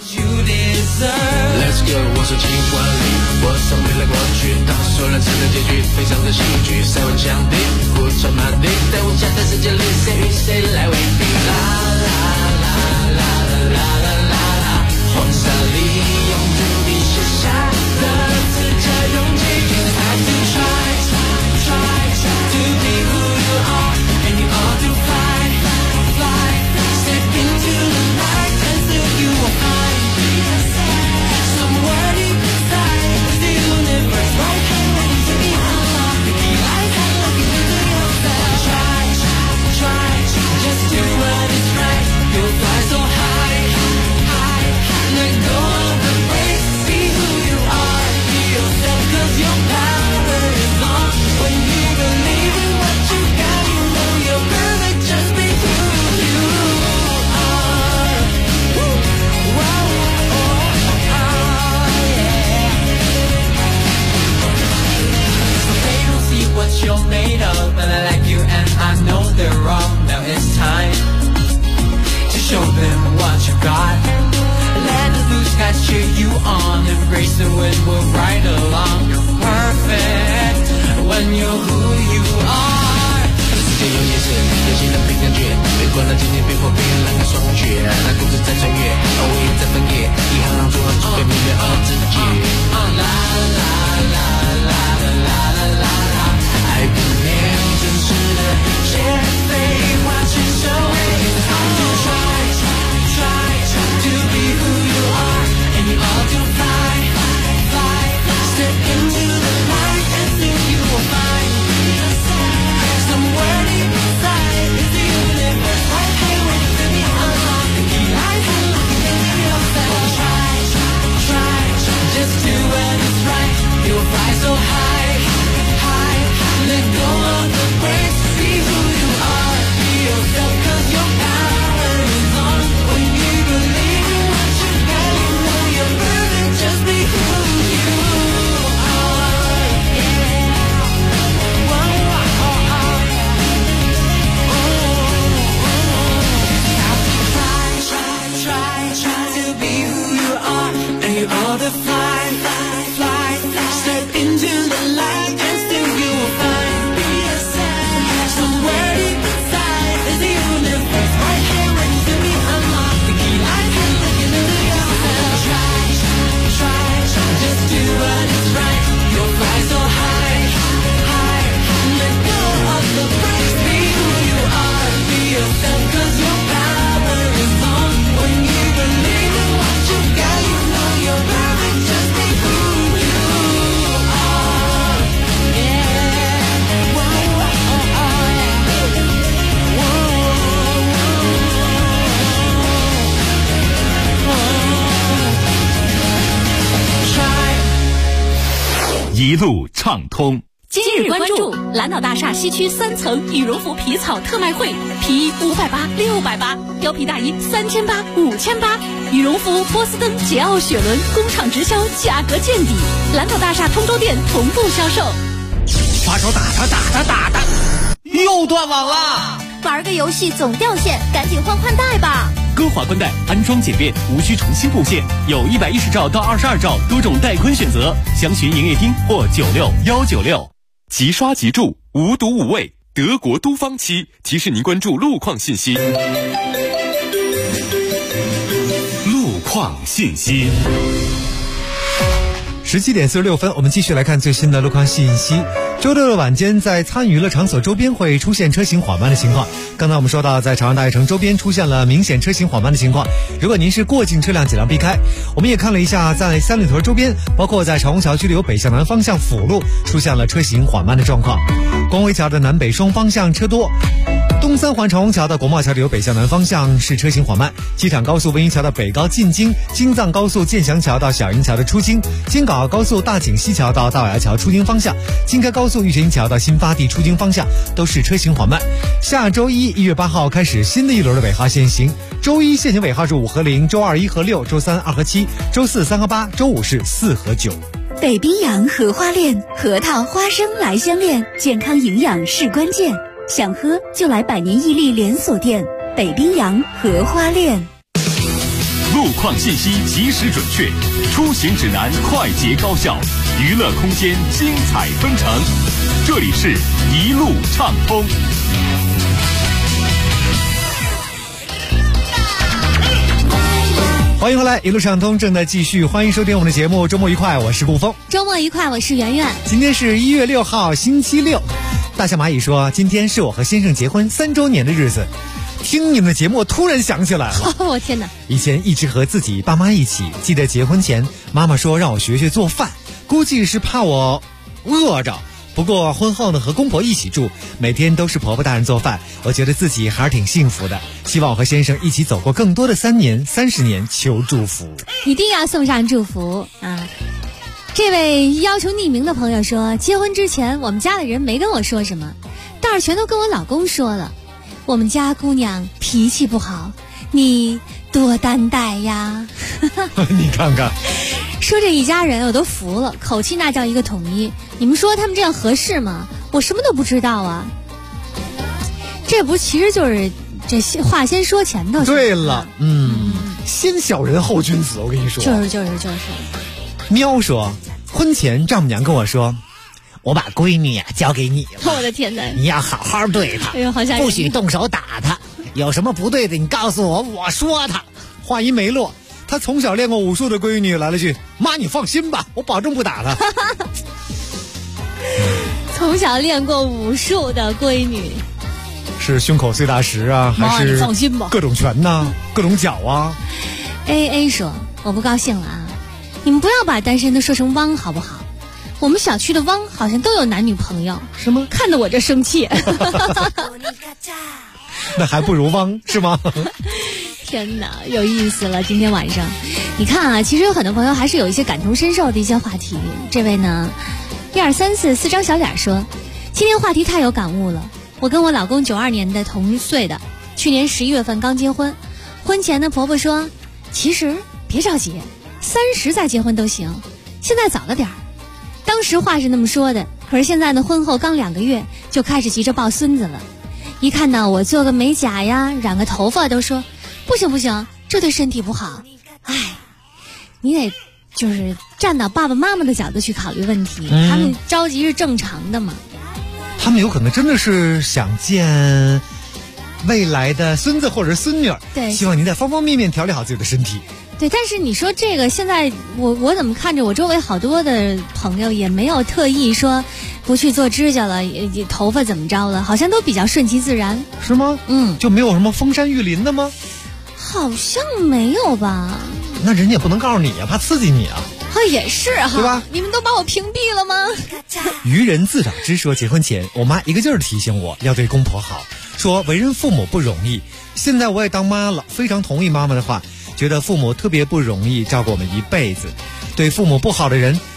我从未来过去，当所有人才能结局，非常的戏剧，塞文墙壁，胡传马地，在无家的世界里，谁与谁来为敌？啦啦啦啦啦啦啦啦，黄沙里用土地写下的字加勇气。You have to try to be who you are, and you ought to fly, step into the night, and soon you will find somewhere deep inside. Right hand ready to be unlocked. The key lies and looking into yourself. Try, just do what is right. You'll fly so high. Let go of the brakes. Be who you are. Be yourself, 'cause your power is on. When you believe in what you got, you know you're perfect. Just be who you are. Wow, what you're made of, but I like you and I know they're wrong. Now it's time to show them what you got. Let the blue sky cheer you on. Embrace the wind, we'll ride along. You're perfect when you're who you are. 世界有夜市，有些人凭感觉，别管那今天变或别人栏杆霜雪，那故事在穿越，而我也在分野，一行行做好几遍明月而自己。啦啦啦啦啦啦啦啦。爱不念真实的一切废话全收尾。You try to be who you are, and you ought to fly. Step into the light, and soon you will find somewhere deep inside is the universe. Right here waiting to be unlocked. The key lies and looking into yourself. Try, just do what is right. 一路畅通。 今日关注蓝岛大厦西区3层羽绒服皮草特卖会，皮衣580、680，貂皮大衣3800、5800，羽绒服波司登、捷奥、雪伦工厂直销，价格见底。蓝岛大厦通州店同步销售。 发烧打他，又断网了。 玩个游戏总掉线，赶紧换宽带吧。 歌华宽带安装简便，无需重新布线，有110兆到22兆多种带宽选择，详询营业厅或96196。 即刷即住，无毒无味，德国都芳漆提示您关注路况信息。 路况信息。 17点46分，我们继续来看最新的路况信息。周六的晚间，在参娱乐场所周边会出现车行缓慢的情况。刚才我们说到，在朝阳大悦城周边出现了明显车行缓慢的情况。如果您是过境车辆，尽量避开。我们也看了一下，在三里屯周边，包括在长虹桥距离有北向南方向辅路，出现了车行缓慢的状况。光威桥的南北双方向车多。东三环长虹桥的国贸桥流北向南方向是车行缓慢，机场高速温榆桥的北高进京，京藏高速建祥桥到小营桥的出京，京港澳高速大井西桥到大瓦桥出京方向，京开高速玉泉桥到新发地出京方向都是车行缓慢。下周一1月8号开始新的一轮的尾号限行，周一限行尾号是5和0，周二1和6，周三2和7，周四3和8，周五是4和9。 北冰洋荷花恋，核桃花生来相恋，健康营养是关键。想喝就来百年屹立连锁店北冰洋荷花恋。 路况信息及时准确，出行指南快捷高效，娱乐空间精彩纷呈。这里是一路畅通。 欢迎回来，一路畅通正在继续，欢迎收听我们的节目。周末愉快，我是顾峰。 周末愉快，我是圆圆。 今天是1月6号，星期六。大象蚂蚁说，今天是我和先生结婚3周年的日子。听你们的节目，我突然想起来了。 我天哪！ 以前一直和自己爸妈一起，记得结婚前，妈妈说让我学学做饭，估计是怕我饿着。不过婚后呢，和公婆一起住，每天都是婆婆大人做饭，我觉得自己还是挺幸福的。希望我和先生一起走过更多的3年、30年，求祝福。 一定要送上祝福啊！这位要求匿名的朋友说，结婚之前我们家里人没跟我说什么，但是全都跟我老公说了。我们家姑娘脾气不好，你多担待呀。 你看看， 说这一家人我都服了，口气那叫一个统一。你们说他们这样合适吗？我什么都不知道啊。这不其实就是这话先说前头。 对了，先小人后君子，我跟你说。 就是。 喵说，婚前丈母娘跟我说，我把闺女啊交给你了， 我的天哪， 你要好好对她， 哎呦好吓人， 不许动手打她，有什么不对的你告诉我，我说她。话音没落，她从小练过武术的闺女来了句，妈你放心吧，我保证不打她。 从小练过武术的闺女， 是胸口碎大石啊，还是放心吧各种拳呐，各种脚啊。 AA 说，我不高兴了啊，你们不要把单身的说成汪好不好？我们小区的汪好像都有男女朋友， 是吗？ 看得我这生气。 那还不如汪是吗？ 天哪，有意思了！今天晚上，你看啊，其实有很多朋友还是有一些感同身受的一些话题。这位呢，1、2、3、4张小脸说，今天话题太有感悟了。我跟我老公92年的同岁的，去年11月份刚结婚，婚前的婆婆说，其实别着急，30再结婚都行，现在早了点儿。当时话是那么说的，可是现在呢，婚后刚2个月就开始急着抱孙子了。一看到我做个美甲呀，染个头发，都说不行，这对身体不好。哎，你得就是站到爸爸妈妈的角度去考虑问题，他们着急是正常的嘛。 他们有可能真的是想见未来的孙子或者孙女， 对， 希望您在方方面面调理好自己的身体。 对，但是你说这个现在我怎么看着我周围好多的朋友也没有特意说不去做指甲了，也头发怎么着了，好像都比较顺其自然。 是吗？就没有什么封山育林的吗？ 好像没有吧。 那人家也不能告诉你啊，怕刺激你啊。 也是哈， 对吧？ 你们都把我屏蔽了吗？ 愚人自扰之说，结婚前我妈一个劲儿提醒我要对公婆好，说为人父母不容易。现在我也当妈了，非常同意妈妈的话，觉得父母特别不容易照顾我们一辈子。对父母不好的人，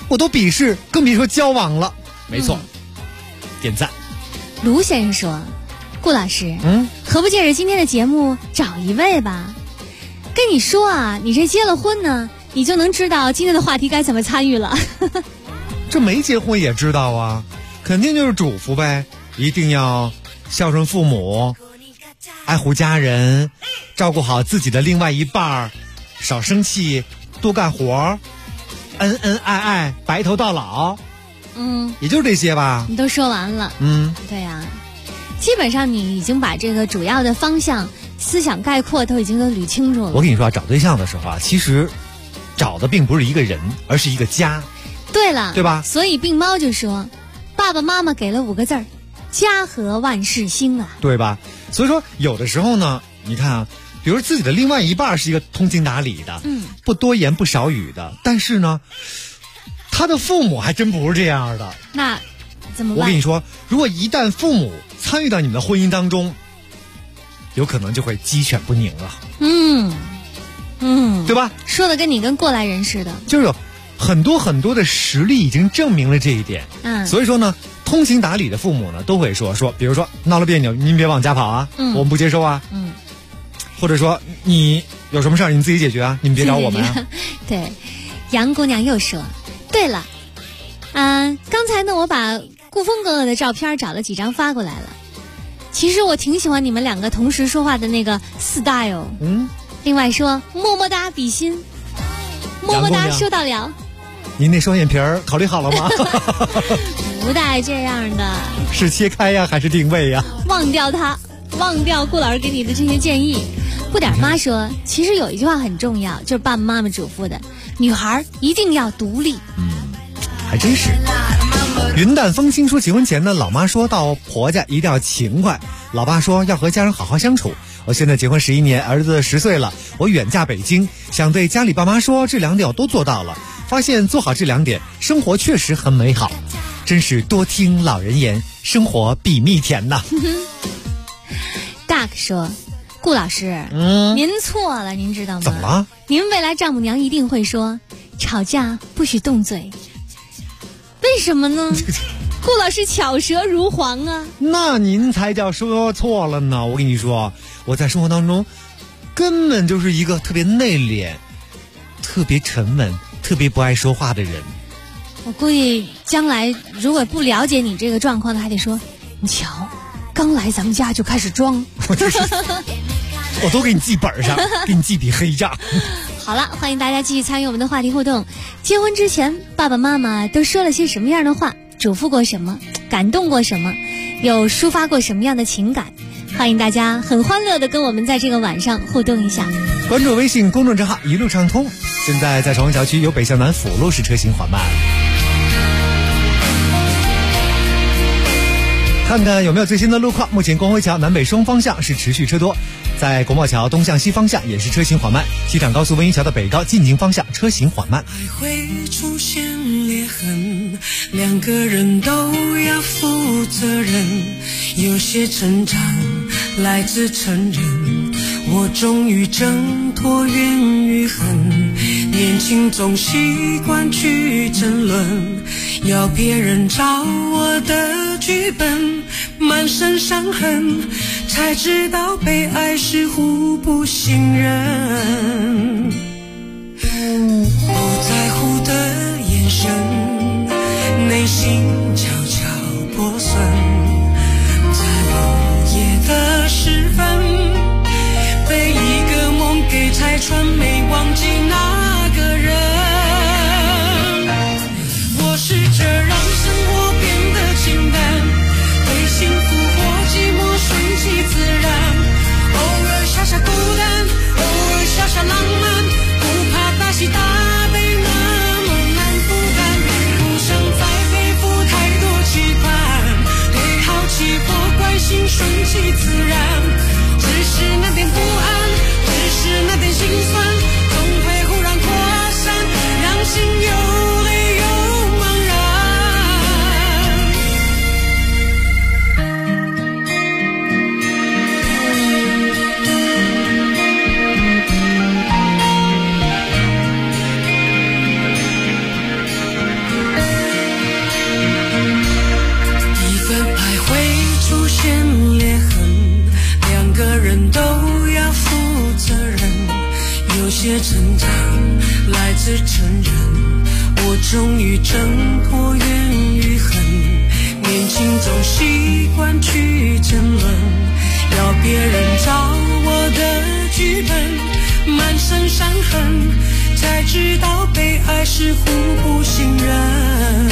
我都鄙视，更别说交往了。没错，点赞。 卢先生说，顾老师，何不借着今天的节目找一位吧？跟你说啊，你这结了婚呢，你就能知道今天的话题该怎么参与了。 这没结婚也知道啊，肯定就是嘱咐呗，一定要孝顺父母，爱护家人，照顾好自己的另外一半，少生气，多干活，恩恩爱爱，白头到老。也就是这些吧。 你都说完了。对呀，基本上你已经把这个主要的方向、思想概括都已经捋清楚了。 我跟你说啊，找对象的时候啊，其实找的并不是一个人，而是一个家。 对了， 对吧？ 所以病猫就说，爸爸妈妈给了5个字儿：家和万事兴啊， 对吧？所以说有的时候呢，你看啊，比如自己的另外一半是一个通情达理的，不多言不少语的，但是呢，他的父母还真不是这样的。 那怎么办？ 我跟你说，如果一旦父母参与到你们的婚姻当中，有可能就会鸡犬不宁了。对吧？ 说的跟你跟过来人似的， 就是有很多的实例已经证明了这一点。所以说呢，通情达理的父母呢，都会说，比如说闹了别扭，您别往家跑啊，我们不接受啊。或者说你有什么事儿你自己解决啊，你们别找我们啊。 对，杨姑娘又说，对了，刚才呢我把顾峰哥哥的照片找了几张发过来了。其实我挺喜欢你们2个同时说话的那个 style。另外说，么么哒比心，么么哒收到了。 您那双眼皮儿考虑好了吗？ 不带这样的。 是切开呀，还是定位呀？ 忘掉它，忘掉顾老师给你的这些建议。不点妈说，其实有一句话很重要，就是爸爸妈妈嘱咐的，女孩一定要独立。 还真是。云淡风轻说，结婚前呢，老妈说到婆家一定要勤快，老爸说要和家人好好相处。我现在结婚11年，儿子10岁了，我远嫁北京，想对家里爸妈说，这2点我都做到了，发现做好这2点，生活确实很美好，真是多听老人言，生活比蜜甜呐。 Duck 说，顾老师，您错了，您知道吗？ 怎么了？ 您未来丈母娘一定会说，吵架不许动嘴。为什么呢？顾老师巧舌如簧啊。 那您才叫说错了呢。我跟你说，我在生活当中根本就是一个特别内敛、特别沉稳、特别不爱说话的人。 我估计将来如果不了解你这个状况的，还得说，你瞧，刚来咱们家就开始装。 我都给你记本上，给你记笔黑账。 好了，欢迎大家继续参与我们的话题互动。结婚之前，爸爸妈妈都说了些什么样的话？嘱咐过什么？感动过什么？有抒发过什么样的情感？欢迎大家很欢乐的跟我们在这个晚上互动一下。 关注微信公众账号一路畅通。现在在朝阳桥区由北向南辅路是车行缓慢。看看有没有最新的路况。目前光辉桥南北双方向是持续车多，在国贸桥东向西方向也是车行缓慢，机场高速温榆桥的北高进京方向车行缓慢。 还会出现裂痕，2个人都要负责任，有些成长来自承认，我终于挣脱怨与恨，年轻总习惯去争论，要别人照我的剧本，满身伤痕，才知道被爱是互不信任。不在乎的眼神，内心悄悄破损，在午夜的时分，被一个梦给拆穿，没忘记那个人。我试着让生活变得清淡，对幸福或寂寞顺其自然，偶尔傻傻孤单，偶尔傻傻浪漫，不怕大喜大悲那么难负担，不想再背负太多期盼，对好奇或关心顺其自然，只是那点不安，只是那点心酸， 些成长来自承认，我终于挣脱怨与恨。年轻总习惯去争论，要别人找我的剧本，满身伤痕，才知道被爱是互不信任。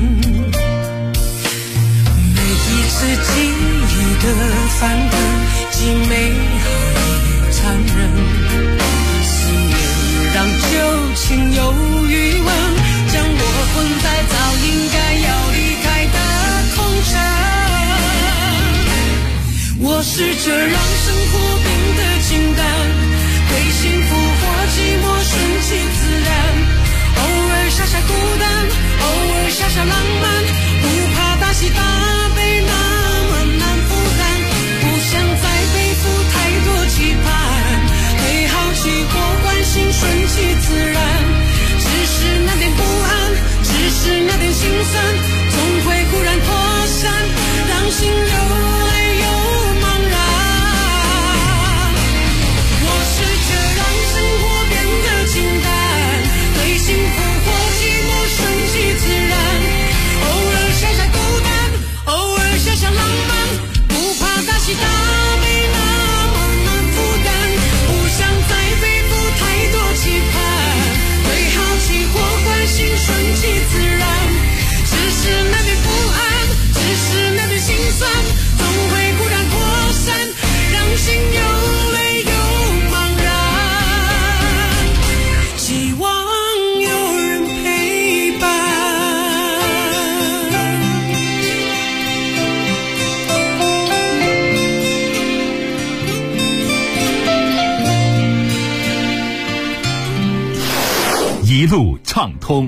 每一次记忆的翻腾，既美好也残忍，思念让旧情有余温，将我困在早应该要离开的空城。我试着让生活变得清淡，对幸福或寂寞顺其自然，偶尔傻傻孤单，偶尔傻傻浪漫，不怕大喜大悲那么难负担，不想再背负太多期盼，对好奇或关心顺其自然，只是那点不安，只是那点心酸，总会忽然扩散，让心流泪又茫然。我试着让生活变得清淡，对幸福或寂寞顺其自然，偶尔傻傻孤单，偶尔傻傻浪漫，不怕大喜大悲那么难负担，不想再背负太多期盼，对好奇或关心顺其自然，只是那点不安，只是那点心酸，总会忽然扩散，让心又累又茫然，希望有人陪伴。 一路畅通。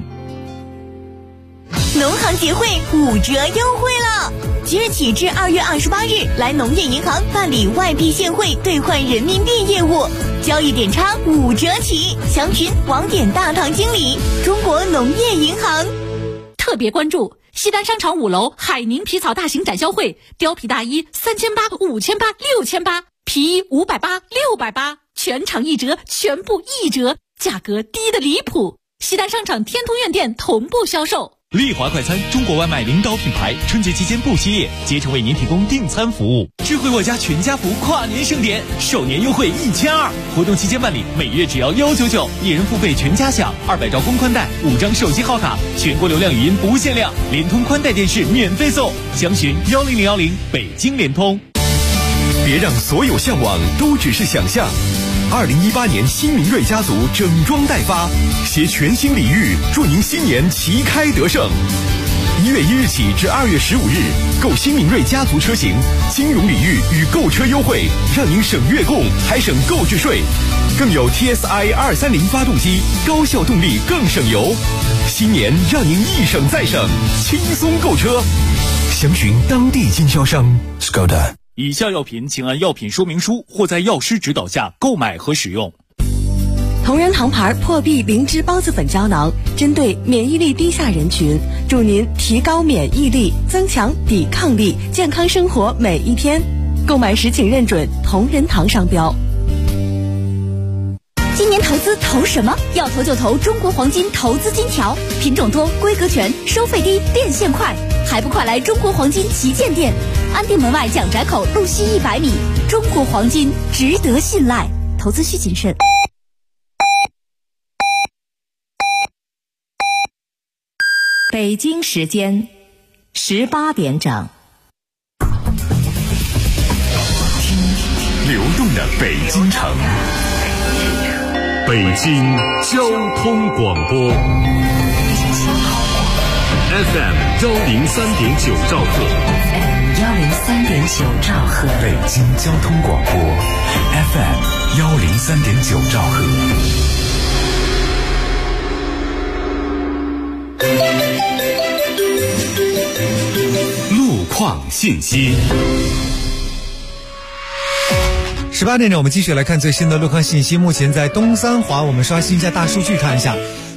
农行节会5折优惠了！即日起至2月28日，来农业银行办理外币现汇兑换人民币业务，交易点差5折起。详询网点大堂经理。中国农业银行。 特别关注西单商场5楼海宁皮草大型展销会，貂皮大衣3800、5800、6800，皮衣580、680，全场1折，全部1折，价格低得离谱。西单商场天通苑店同步销售。 丽华快餐，中国外卖领导品牌，春节期间不歇业，竭诚为您提供订餐服务。智慧我家全家福跨年盛典，首年优惠1200，活动期间办理，每月只要199，一人付费全家享，200兆公宽带，5张手机号卡，全国流量语音不限量，联通宽带电视免费送，详询10010，北京联通。 别让所有向往都只是想象。2018年新明锐家族整装待发，携全新礼遇，祝您新年旗开得胜。1月1日起至2月15日，购新明锐家族车型，金融礼遇与购车优惠，让您省月供还省购置税，更有 TSI 230发动机，高效动力更省油。新年让您一省再省，轻松购车。详询当地经销商。 Skoda。 以下药品请按药品说明书或在药师指导下购买和使用。 同仁堂牌破壁灵芝孢子粉胶囊，针对免疫力低下人群，助您提高免疫力，增强抵抗力，健康生活每一天。购买时请认准同仁堂商标。 今年投资投什么？要投就投中国黄金投资金条，品种多，规格全，收费低，变现快，还不快来中国黄金旗舰店，安定门外蒋宅口路西100米。中国黄金值得信赖，投资需谨慎。 北京时间18点整。 流动的北京城，北京交通广播 FM 103.9兆赫 103.9兆赫， 北京交通广播 FM 103.9兆赫。路况信息。 18点整，我们继续来看最新的路况信息。目前在东三环，我们刷新一下大数据，看一下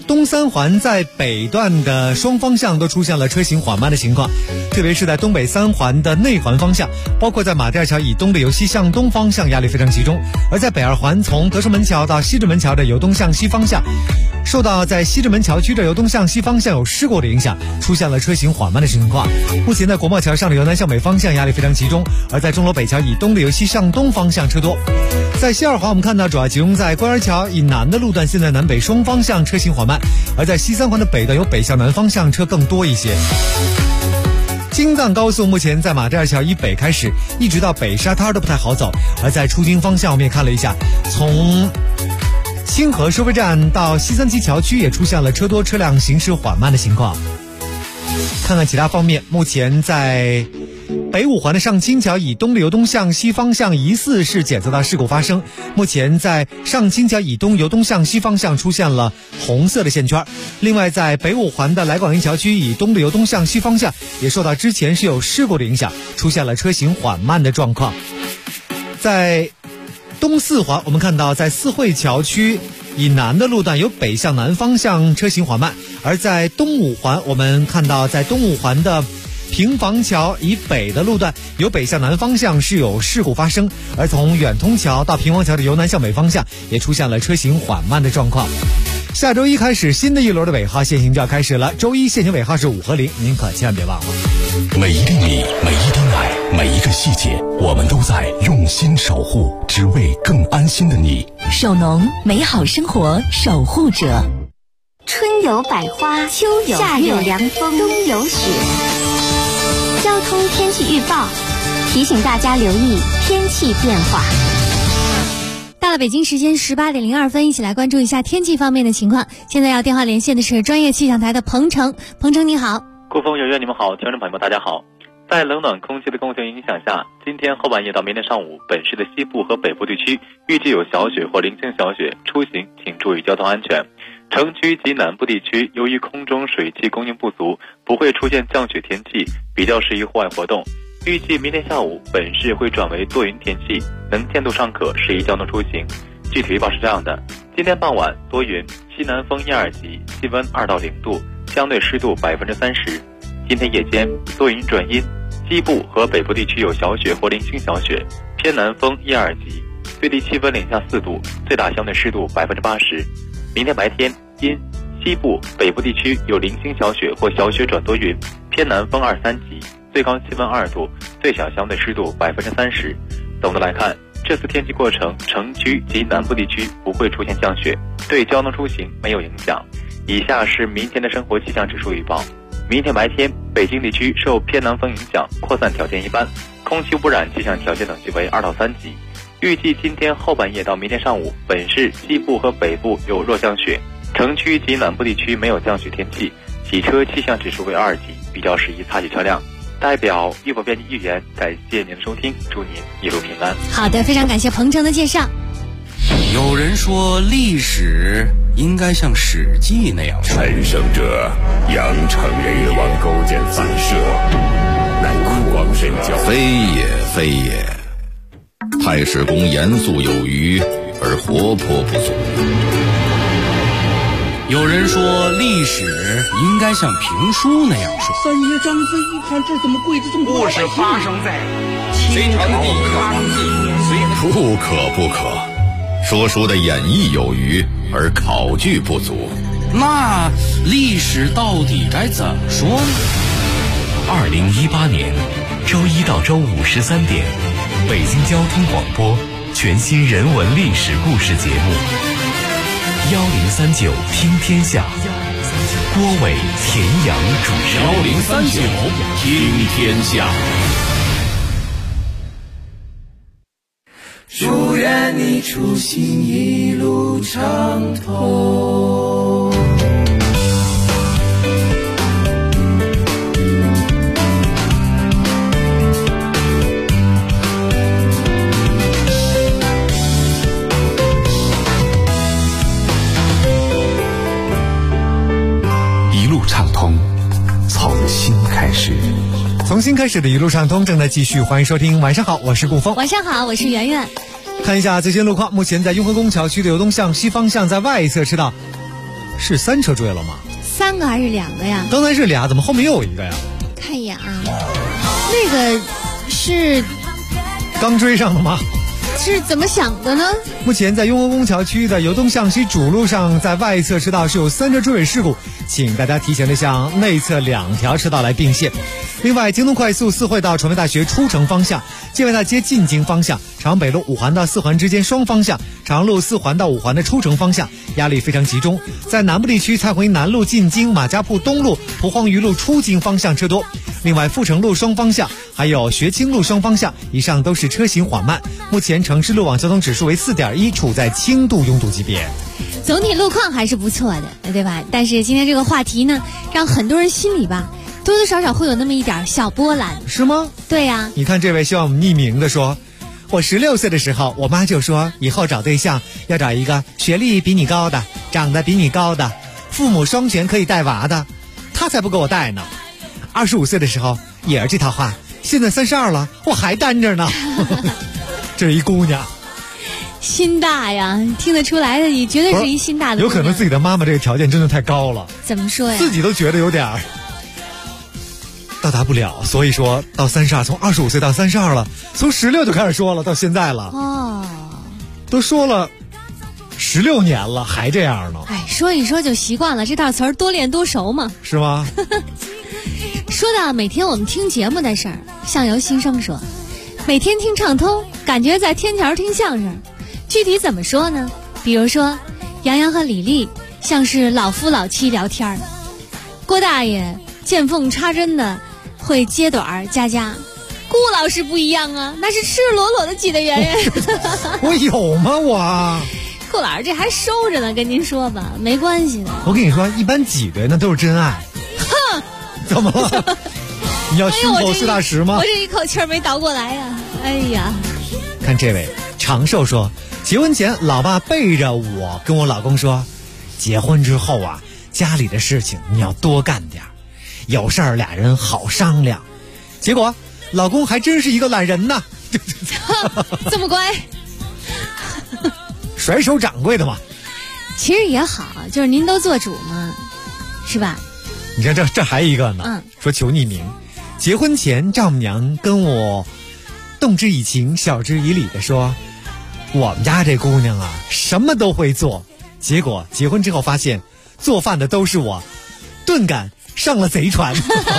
东三环在北段的双方向都出现了车行缓慢的情况，特别是在东北三环的内环方向，包括在马甸桥以东的由西向东方向压力非常集中。而在北二环从德胜门桥到西直门桥的由东向西方向，受到在西直门桥区的由东向西方向有事故的影响，出现了车行缓慢的情况。目前在国贸桥上的由南向北方向压力非常集中，而在钟楼北桥以东的由西向东方向车多。在西二环我们看到主要集中在官园桥以南的路段，现在南北双方向车行缓慢，而在西三环的北段由北向南方向车更多一些。京藏高速目前在马甸桥以北开始一直到北沙滩都不太好走，而在出京方向我们也看了一下，从清河收费站到西三旗桥区也出现了车多车辆行驶缓慢的情况。看看其他方面，目前在北五环的上清桥以东的由东向西方向疑似是检测到事故发生，目前在上清桥以东由东向西方向出现了红色的线圈。另外在北五环的来广营桥区以东的由东向西方向也受到之前是有事故的影响，出现了车行缓慢的状况。在东四环我们看到在四惠桥区以南的路段由北向南方向车行缓慢，而在东五环我们看到在东五环的平房桥以北的路段由北向南方向是有事故发生，而从远通桥到平房桥的由南向北方向也出现了车行缓慢的状况。下周一开始新的一轮的尾号限行就要开始了，周一限行尾号是5和0，您可千万别忘了。 每一粒米，每一滴奶，每一个细节，我们都在用心守护，只为更安心的你。 首农，美好生活守护者。 春有百花，秋有夏有凉风，冬有雪。交通天气预报提醒大家留意天气变化。 到了北京时间18点02分，一起来关注一下天气方面的情况。现在要电话连线的是专业气象台的彭程，彭程你好。 顾峰、圆圆，你们好，听众朋友们大家好。在冷暖空气的共同影响下，今天后半夜到明天上午，本市的西部和北部地区预计有小雪或零星小雪，出行请注意交通安全。城区及南部地区由于空中水汽供应不足，不会出现降雪天气，比较适宜户外活动。预计明天下午本市会转为多云天气，能见度尚可，适宜交通出行。具体预报是这样的：今天傍晚多云，西南风1、2级，气温2到0度，相对湿度30%。今天夜间多云转阴，西部和北部地区有小雪或零星小雪，偏南风1、2级，最低气温零下4度，最大相对湿度80%。明天白天阴，西部、北部地区有零星小雪或小雪转多云，偏南风2、3级，最高气温2度，最小相对湿度30%。总的来看，这次天气过程，城区及南部地区不会出现降雪，对交通出行没有影响。以下是明天的生活气象指数预报。明天白天，北京地区受偏南风影响，扩散条件一般，空气污染气象条件等级为2到3级。预计今天后半夜到明天上午，本市西部和北部有弱降雪，城区及南部地区没有降雪天气，汽车气象指数为2级，比较适宜擦洗车辆。代表预报编辑预言，感谢您的收听，祝您一路平安。 好的，非常感谢彭程的介绍。 有人说历史应该像《史记》那样， 陈胜者杨成越王勾践反射，乃苦光神教， 非也非也。太史公严肃有余，而活泼不足。 有人说历史应该像评书那样说。 三爷张飞一看这怎么跪着这么多？ 故事发生在隋朝的第一个不可不可，说书的演绎有余，而考据不足。 那历史到底该怎么说呢 ？2018年周一到周五13点，北京交通广播全新人文历史故事节目1039听天下，郭伟、田阳主持。 1039听天下。 祝愿你出行一路畅通。 一路畅通，从新开始。 从新开始的一路畅通正在继续，欢迎收听。晚上好，我是顾峰。 晚上好，我是圆圆。看一下最新路况，目前在雍和宫桥区的由东向西方向在外侧车道是3车追了吗 ？3个还是2个呀？ 刚才是俩，怎么后面又有一个呀？ 看一眼啊，那个是刚追上的吗？ 是怎么想的呢？ 目前在雍和宫桥区的由东向西主路上，在外侧车道是有3车追尾事故，请大家提前的向内侧2条车道来并线。另外，京东快速四惠到传媒大学出城方向、建外大街进京方向、长安北路5环到4环之间双方向、长安路4环到5环的出城方向压力非常集中。在南部地区，蔡回南路进京、马家铺东路、蒲黄榆路出京方向车多。另外，阜成路双方向还有学清路双方向以上都是车行缓慢。目前城市路网交通指数为4.1，处在轻度拥堵级别。 总体路况还是不错的，对吧？但是今天这个话题呢，让很多人心里吧多多少少会有那么一点小波澜。 是吗？ 对呀。 你看这位希望我们匿名的说，我16岁的时候，我妈就说以后找对象要找一个学历比你高的，长得比你高的，父母双全可以带娃的，她才不给我带呢。25岁的时候也是这套话，现在32了，我还单着呢。这是一姑娘， 心大呀，听得出来的，你绝对是一心大的姑娘。 有可能自己的妈妈这个条件真的太高了， 怎么说呀？ 自己都觉得有点到达不了，所以说到32，从25岁到32了，从16就开始说了，到现在了。 哦， 都说了16年了，还这样呢？ 哎，说一说就习惯了，这套词儿多练多熟嘛。 是吗？ 说到每天我们听节目的事儿，相由心生说，每天听畅通，感觉在天桥听相声。具体怎么说呢？比如说，杨洋和李丽像是老夫老妻聊天儿，郭大爷见缝插针的会接短儿加加，顾老师不一样啊，那是赤裸裸的挤得圆圆。 我有吗？我顾老师这还收着呢，跟您说吧，没关系的。 我跟你说，一般挤兑那都是真爱。 哼， 怎么了？你要胸口碎大石吗？ 我这一口气儿没倒过来呀！哎呀， 看这位长寿说，结婚前老爸背着我跟我老公说，结婚之后啊，家里的事情你要多干点，有事儿俩人好商量。结果老公还真是一个懒人呐。 这么乖。 甩手掌柜的嘛。 其实也好，就是您都做主嘛，是吧？ 你看这还一个呢，说求匿名。结婚前丈母娘跟我动之以情晓之以理的说，我们家这姑娘啊什么都会做，结果结婚之后发现做饭的都是我，顿感上了贼船。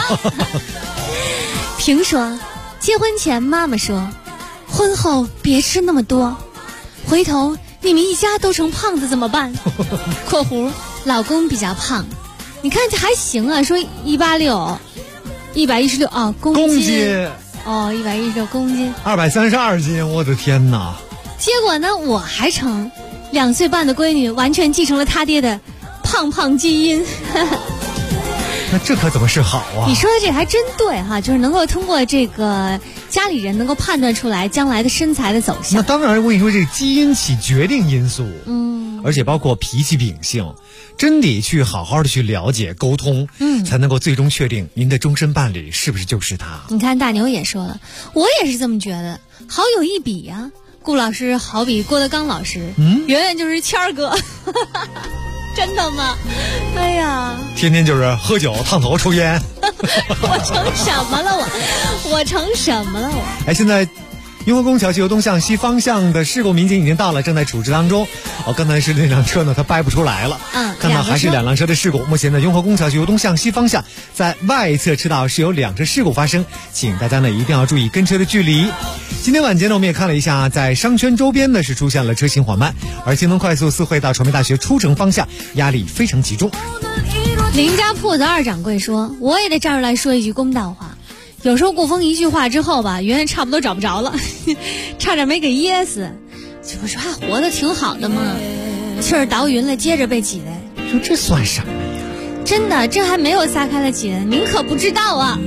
评说，结婚前妈妈说，婚后别吃那么多，回头你们一家都成胖子怎么办？括弧老公比较胖，你看这还行啊，说186 116哦公斤哦116公斤 232斤，我的天哪！ 结果呢，我还成2岁半的闺女完全继承了他爹的胖基因。 那这可怎么是好啊？ 你说的这还真对哈，就是能够通过这个家里人能够判断出来将来的身材的走向。 那当然，我跟你说，这个基因起决定因素，而且包括脾气秉性，真得去好好的去了解沟通，才能够最终确定您的终身伴侣是不是就是他。 你看大牛也说了，我也是这么觉得，好有一比呀。顾老师好比郭德纲老师，圆圆就是谦儿哥。真的吗？哎呀， 天天就是喝酒、烫头、抽烟。 我成什么了我成什么了我？ 哎，现在雍和宫桥区由东向西方向的事故民警已经到了，正在处置当中。刚才是那辆车呢，它掰不出来了。看到还是2辆车的事故。目前呢，雍和宫桥区由东向西方向在外侧车道是有2车事故发生，请大家呢一定要注意跟车的距离。今天晚间呢，我们也看了一下，在商圈周边呢是出现了车行缓慢，而京东快速四惠到传媒大学出城方向压力非常集中。 林家铺子2掌柜说，我也得站出来说一句公道话。有时候顾风一句话之后吧，圆圆差不多找不着了，差点没给噎死。我说还活得挺好的嘛，气儿倒匀了，接着被挤的。 说这算什么呀？ 真的，这还没有撒开了挤的，您可不知道啊。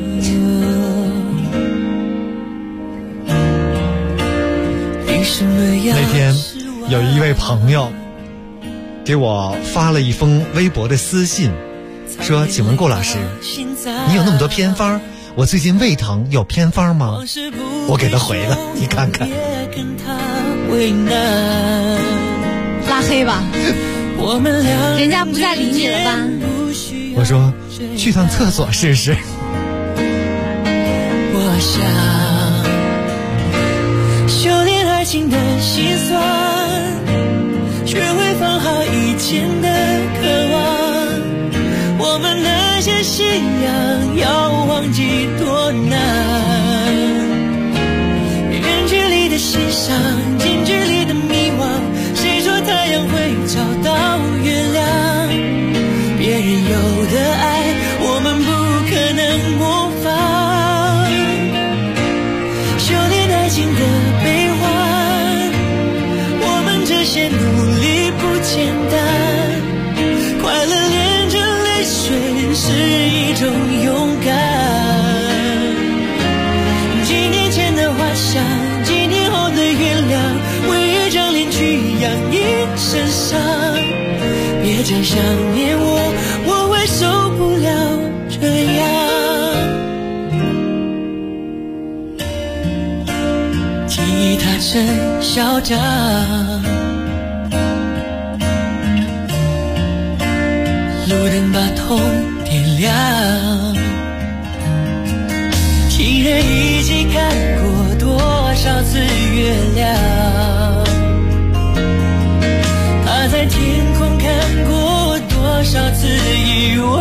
那天有一位朋友给我发了一封微博的私信，说请问顾老师，你有那么多偏方，我最近胃疼，有偏方吗？我给他回了，你看看。 拉黑吧。 我们俩人家不再理你了吧？ 我说去趟厕所试试。 我想修炼爱情的心酸，学会放好以前的渴望，我们那些信仰要忘记多难，远距离的欣赏，近距离的迷惘，谁说太阳会找到月亮？别人有的爱我们不可能模仿，修炼爱情的悲欢，我们这些努力不简单，快乐连着泪水是一种勇敢。几年前的花香，几年后的原谅，为一张脸去养一身伤。别再想念我，我会受不了这样。吉他真嚣张，路灯把痛点亮，情人一起看过多少次月亮，他在天空看过多少次遗忘，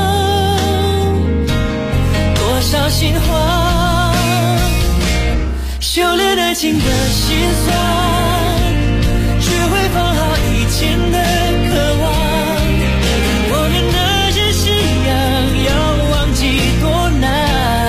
多少心慌，修炼爱情的心酸，学会放好以前的渴望，我们那些信仰要忘记多难，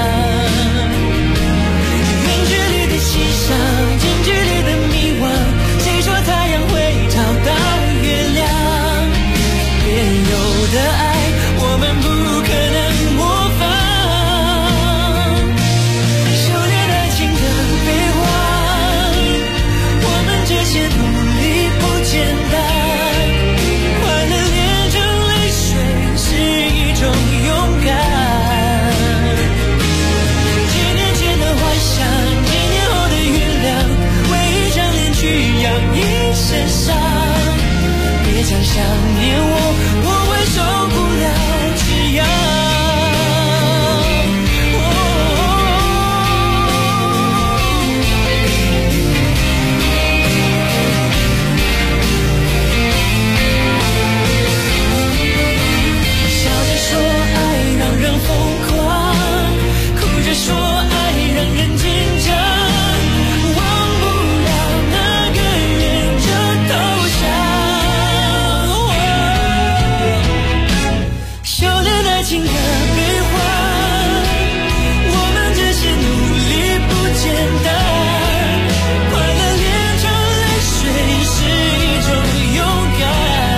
远距离的欣赏，近距离的迷惘，谁说太阳会找到月亮？别人有的爱我们不可能模仿，修炼爱情的悲欢，我们这些努力不简单，快乐连着泪水是一种勇敢。几年前的幻想，几年后的原谅，为一张脸去养一身伤。别再想念我，我会受不了这样。笑着说爱让人疯狂，哭着说爱让人紧张，忘不了那个忍着投降。修炼爱情的悲欢，我们这些努力不简单，快乐连着泪水是一种勇敢。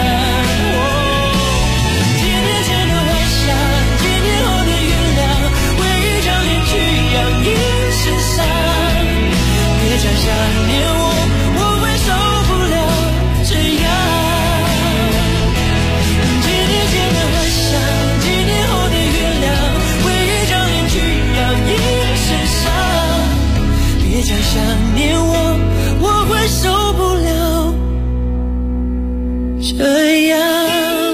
几年前的幻想，几年后的原谅，为一张脸去养一身伤。别再想念我，我会受不了这样。几年前的幻想，几年后的原谅，为一张脸去养一身伤。别再想念我，我会受不了这样。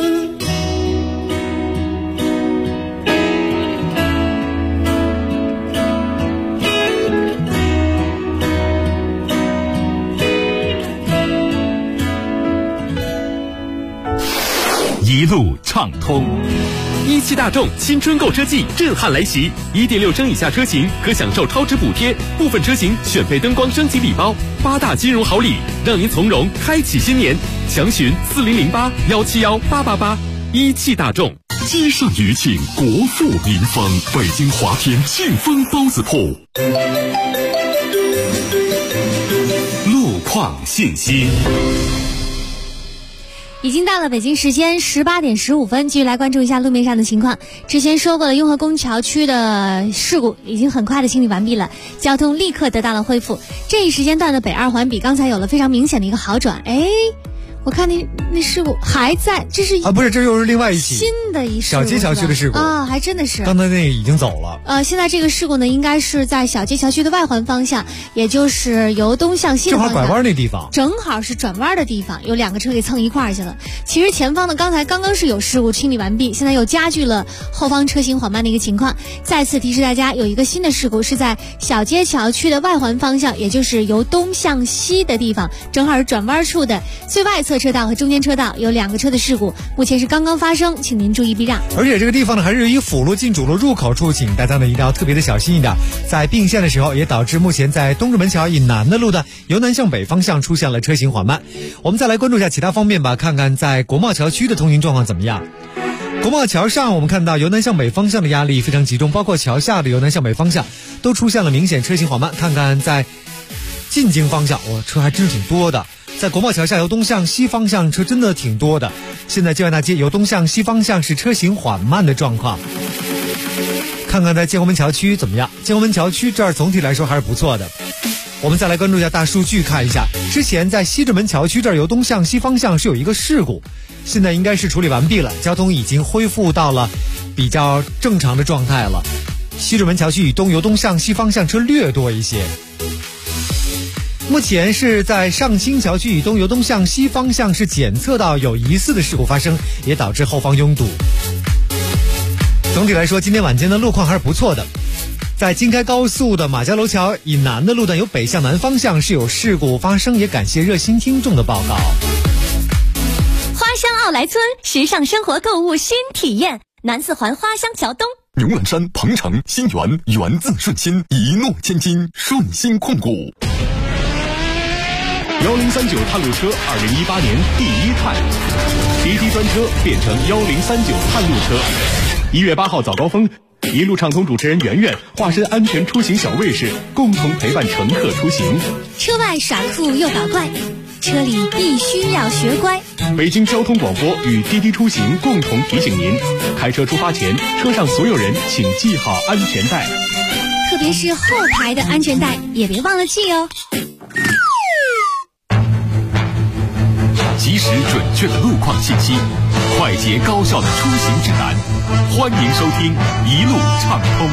一路畅通。 一汽大众新春购车季震撼来袭，1.6升以下车型可享受超值补贴，部分车型选配灯光升级礼包，8大金融好礼，让您从容开启新年。详询4008-171-888。一汽大众。 街上余庆，国富民丰，北京华天庆丰包子铺。路况信息。 已经到了北京时间18点15分，继续来关注一下路面上的情况。之前说过了，雍和宫桥区的事故已经很快的清理完毕了，交通立刻得到了恢复。这一时间段的北二环比刚才有了非常明显的一个好转。 我看那事故还在，这是不是，这又是另外一起新的一事故， 小街小区的事故啊，还真的是。 刚才那个已经走了。 现在这个事故呢，应该是在小街小区的外环方向，也就是由东向西的方向， 正好拐弯那地方， 正好是转弯的地方，有2个车给蹭一块儿去了。其实前方呢，刚刚是有事故清理完毕，现在又加剧了后方车行缓慢的一个情况。再次提示大家，有一个新的事故是在小街小区的外环方向，也就是由东向西的地方，正好是转弯处的最外侧车道和中间车道有2个车的事故，目前是刚刚发生，请您注意避让。 而且这个地方呢，还是以辅路进主路入口处，请大家呢一定要特别的小心一点。在并线的时候，也导致目前在东直门桥以南的路的由南向北方向出现了车行缓慢。我们再来关注一下其他方面吧，看看在国贸桥区的通行状况怎么样。国贸桥上我们看到由南向北方向的压力非常集中，包括桥下的由南向北方向都出现了明显车行缓慢。看看在进京方向，车还真是挺多的。在国贸桥下由东向西方向车真的挺多的。现在建外大街由东向西方向是车行缓慢的状况。看看在建国门桥区怎么样？建国门桥区这儿总体来说还是不错的。我们再来关注一下大数据，看一下之前在西直门桥区这儿由东向西方向是有一个事故，现在应该是处理完毕了，交通已经恢复到了比较正常的状态了。西直门桥区以东由东向西方向车略多一些。目前是在上清桥区以东由东向西方向是检测到有疑似的事故发生，也导致后方拥堵。总体来说，今天晚间的路况还是不错的。在京开高速的马家楼桥以南的路段，由北向南方向是有事故发生，也感谢热心听众的报告。 花乡奥莱村，时尚生活购物新体验，南四环花乡桥东。 牛栏山、鹏城、新源，源自顺心，一诺千金，顺心控股。 1039探路车2018年第1探，滴滴专车变成1039探路车。1月8号早高峰，一路畅通主持人圆圆化身安全出行小卫士，共同陪伴乘客出行。 车外耍酷又搞怪，车里必须要学乖。 北京交通广播与滴滴出行共同提醒您：开车出发前，车上所有人请系好安全带， 特别是后排的安全带也别忘了系哦。 及时准确的路况信息，快捷高效的出行指南，欢迎收听一路畅通。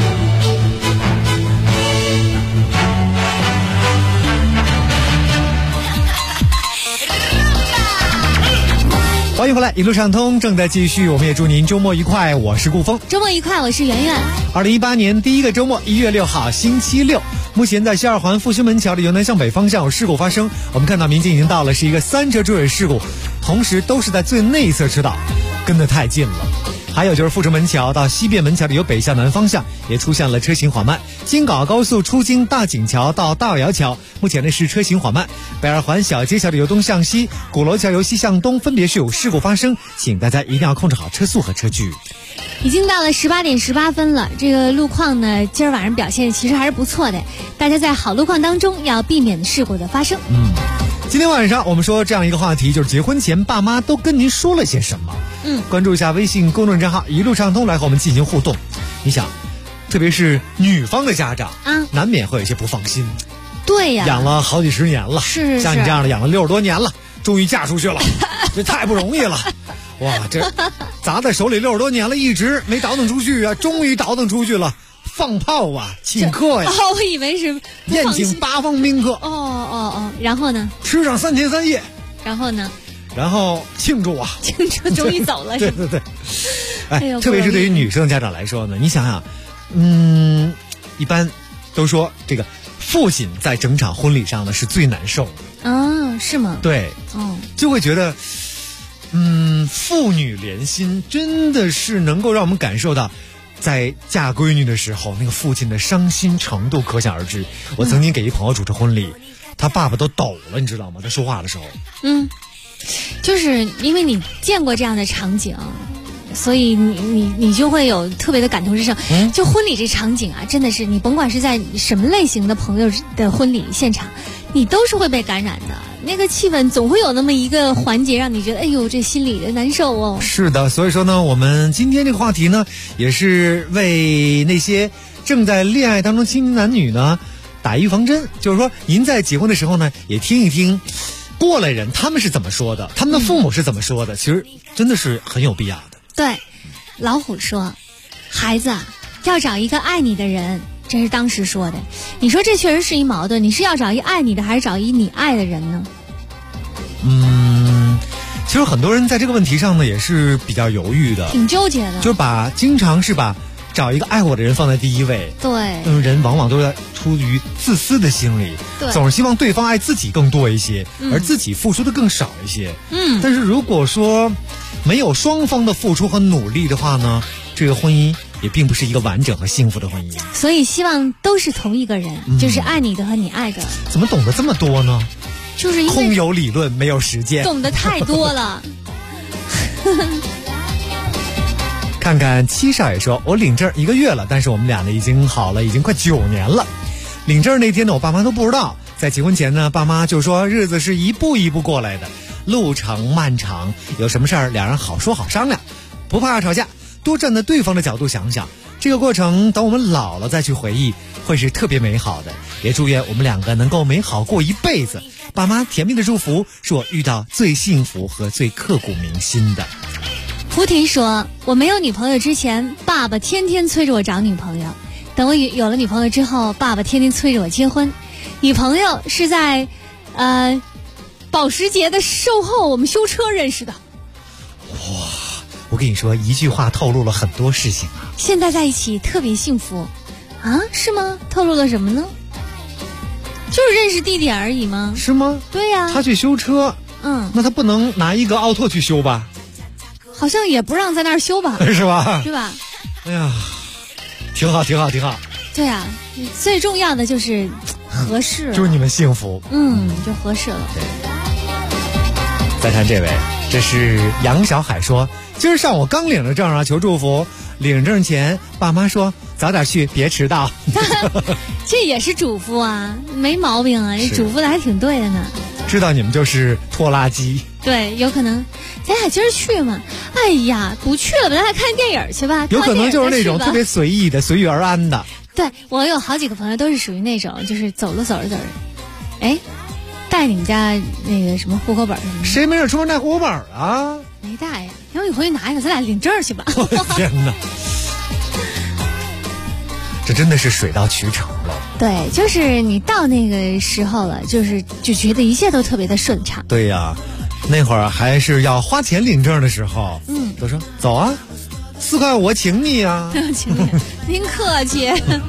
欢迎回来，一路畅通正在继续，我们也祝您周末愉快。我是顾峰， 周末愉快，我是圆圆。 2018年第一个周末，1月6号星期六，目前在西二环复兴门桥的由南向北方向有事故发生，我们看到民警已经到了，是一个3车追尾事故，同时都是在最内侧车道，跟得太近了。还有就是阜成门桥到西便门桥的由北向南方向也出现了车行缓慢，京港澳高速出京大井桥到大窑桥目前呢是车行缓慢，北二环小街桥的由东向西，鼓楼桥由西向东分别是有事故发生，请大家一定要控制好车速和车距。 已经到了18点18分了，这个路况呢今儿晚上表现其实还是不错的，大家在好路况当中要避免事故的发生。 今天晚上我们说这样一个话题，就是结婚前爸妈都跟您说了些什么。关注一下微信公众账号一路畅通来和我们进行互动。你想，特别是女方的家长难免会有些不放心。 对呀， 养了好几十年了， 是像你这样的养了60多年了，终于嫁出去了，这太不容易了。哇，这砸在手里60多年了，一直没倒腾出去啊，终于倒腾出去了。放炮啊，请客呀！ 我以为是宴请8方宾客。 然后呢？ 吃上3天3夜。 然后呢？ 然后庆祝啊！ 庆祝终于走了。 对。特别是对于女生的家长来说呢，你想想，一般都说这个父亲在整场婚礼上呢是最难受的。 是吗？ 对。就会觉得，父女连心真的是能够让我们感受到。在嫁闺女的时候，那个父亲的伤心程度可想而知。我曾经给一朋友主持婚礼，他爸爸都抖了，你知道吗？他说话的时候， 就是因为你见过这样的场景，所以你就会有特别的感同身受。就婚礼这场景啊，真的是你甭管是在什么类型的朋友的婚礼现场，你都是会被感染的。那个气氛总会有那么一个环节让你觉得，哎呦，这心里的难受哦。 是的，所以说呢，我们今天这个话题呢，也是为那些正在恋爱当中青年男女呢打预防针，就是说您在结婚的时候呢，也听一听过来人他们是怎么说的，他们的父母是怎么说的，其实真的是很有必要的。 对，老虎说，孩子啊，要找一个爱你的人，这是当时说的。你说这确实是一矛盾，你是要找一爱你的，还是找一你爱的人呢？ 其实很多人在这个问题上呢，也是比较犹豫的， 挺纠结的， 就是经常是把找一个爱我的人放在第一位。 对， 人往往都是出于自私的心理，总是希望对方爱自己更多一些，而自己付出的更少一些。但是如果说没有双方的付出和努力的话呢，这个婚姻也并不是一个完整和幸福的婚姻。 所以希望都是同一个人，就是爱你的和你爱的。 怎么懂得这么多呢？ 就是因为空有理论没有实践， 懂得太多了。 看看七少爷说，我领证1个月了，但是我们俩呢已经好了，已经快9年了。领证那天呢，我爸妈都不知道。在结婚前呢，爸妈就说日子是一步一步过来的，路程漫长，有什么事儿两人好说好商量，不怕吵架，多站在对方的角度想想，这个过程等我们老了再去回忆，会是特别美好的。也祝愿我们两个能够美好过一辈子。爸妈甜蜜的祝福是我遇到最幸福和最刻骨铭心的。 菩提说，我没有女朋友之前，爸爸天天催着我找女朋友，等我有了女朋友之后，爸爸天天催着我结婚。女朋友是在保时捷的售后我们修车认识的。 哇，我跟你说，一句话透露了很多事情啊。 现在在一起特别幸福啊？是吗？透露了什么呢？就是认识地点而已吗？ 是吗？ 对呀， 他去修车，那他不能拿一个奥拓去修吧？ 好像也不让在那儿修吧？ 是吧？ 对吧？ 哎呀，挺好，挺好，挺好。 对啊，最重要的就是合适， 祝你们幸福。 就合适了。 再看这位，这是杨小海说，今儿上午刚领了证啊，求祝福。领证前，爸妈说早点去，别迟到。 这也是嘱咐啊，没毛病啊，嘱咐的还挺对的呢。 知道你们就是拖拉机。 对，有可能，咱俩今儿去嘛？哎呀，不去了吧，咱俩看电影去吧。 有可能就是那种特别随意的、随遇而安的。 对，我有好几个朋友都是属于那种，就是走着，哎，带你们家那个什么户口本什么的。 谁没事出门带户口本啊？ 没带呀，要不你回去拿一个，咱俩领证去吧。 天哪！这真的是水到渠成了。 对，就是你到那个时候了，就觉得一切都特别的顺畅。 对呀，那会儿还是要花钱领证的时候，都说走啊，4块我请你啊。 请你，您客气。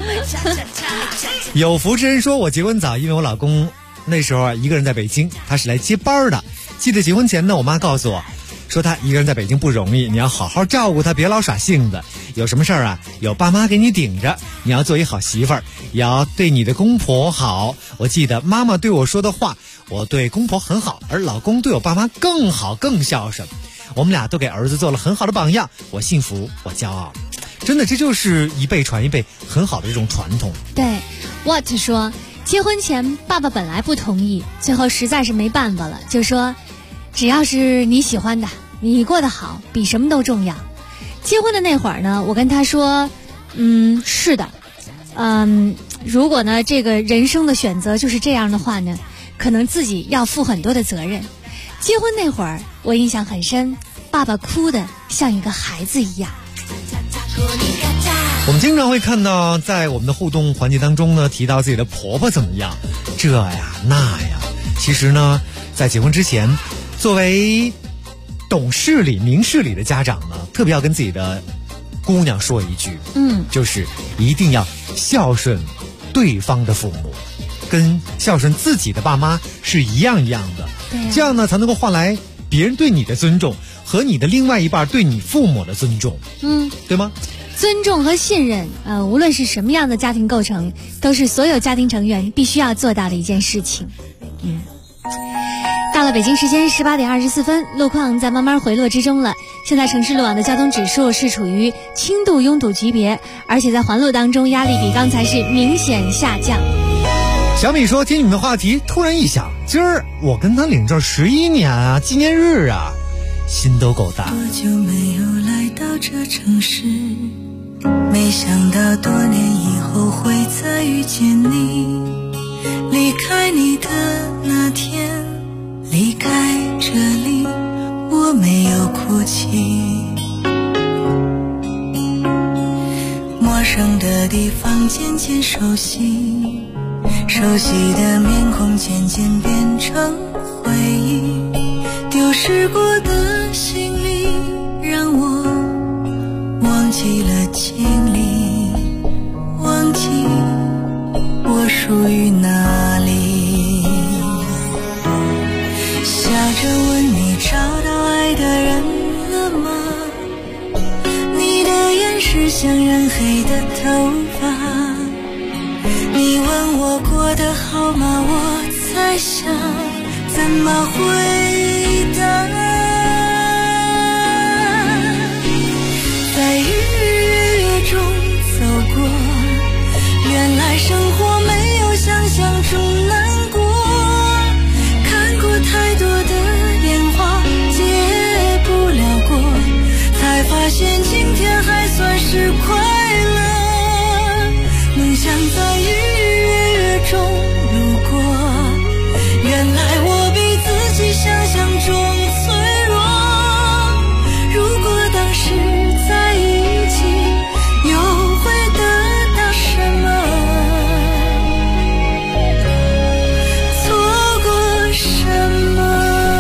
有福之人说，我结婚早，因为我老公那时候啊一个人在北京，他是来接班的。记得结婚前呢，我妈告诉我说，他一个人在北京不容易，你要好好照顾他，别老耍性子。有什么事儿啊，有爸妈给你顶着，你要做一好媳妇儿，也要对你的公婆好。我记得妈妈对我说的话，我对公婆很好，而老公对我爸妈更好，更孝顺。我们俩都给儿子做了很好的榜样，我幸福，我骄傲。真的，这就是一辈传一辈很好的这种传统。 对 ，What 说，结婚前爸爸本来不同意，最后实在是没办法了，就说只要是你喜欢的，你过得好，比什么都重要。结婚的那会儿呢，我跟他说，是的，如果呢这个人生的选择就是这样的话呢，可能自己要负很多的责任。结婚那会儿，我印象很深，爸爸哭得像一个孩子一样。 我们经常会看到，在我们的互动环节当中呢，提到自己的婆婆怎么样，这呀那呀。其实呢，在结婚之前，作为懂事理、明事理的家长呢，特别要跟自己的姑娘说一句，就是一定要孝顺对方的父母，跟孝顺自己的爸妈是一样的。这样呢，才能够换来别人对你的尊重和你的另外一半对你父母的尊重，对吗？ 尊重和信任，无论是什么样的家庭构成，都是所有家庭成员必须要做到的一件事情。到了北京时间18点24分，路况在慢慢回落之中了。现在城市路网的交通指数是处于轻度拥堵级别，而且在环路当中压力比刚才是明显下降。 小米说，听你们的话题突然一想，今儿我跟他领证11年啊，纪念日啊，心都够大。 多久没有来到这城市，没想到多年以后会再遇见你。离开你的那天， 离开这里，我没有哭泣。陌生的地方渐渐熟悉，熟悉的面孔渐渐变成回忆。丢失过的行李让我忘记了经历，忘记我属于哪里。笑着问你找到爱的人了吗？你的眼是像染黑的头发。你问我过得好吗？我在想怎么回答。在日中走过，原来生活没有想象中难过。看过太多的烟花，结不了果，才发现今天还算是快乐。梦想在日月中路过，原来我比自己想象中脆弱。如果当时在一起，又会得到什么？错过什么？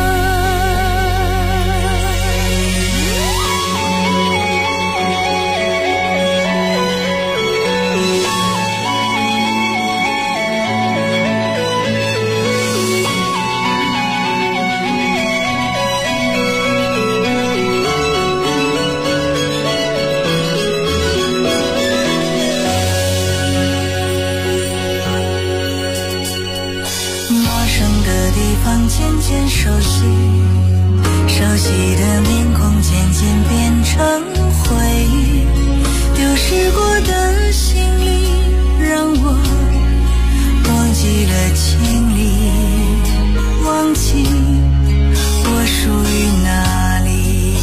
渐渐熟悉，熟悉的面孔渐渐变成回忆。丢失过的行李让我忘记了经历，忘记我属于哪里。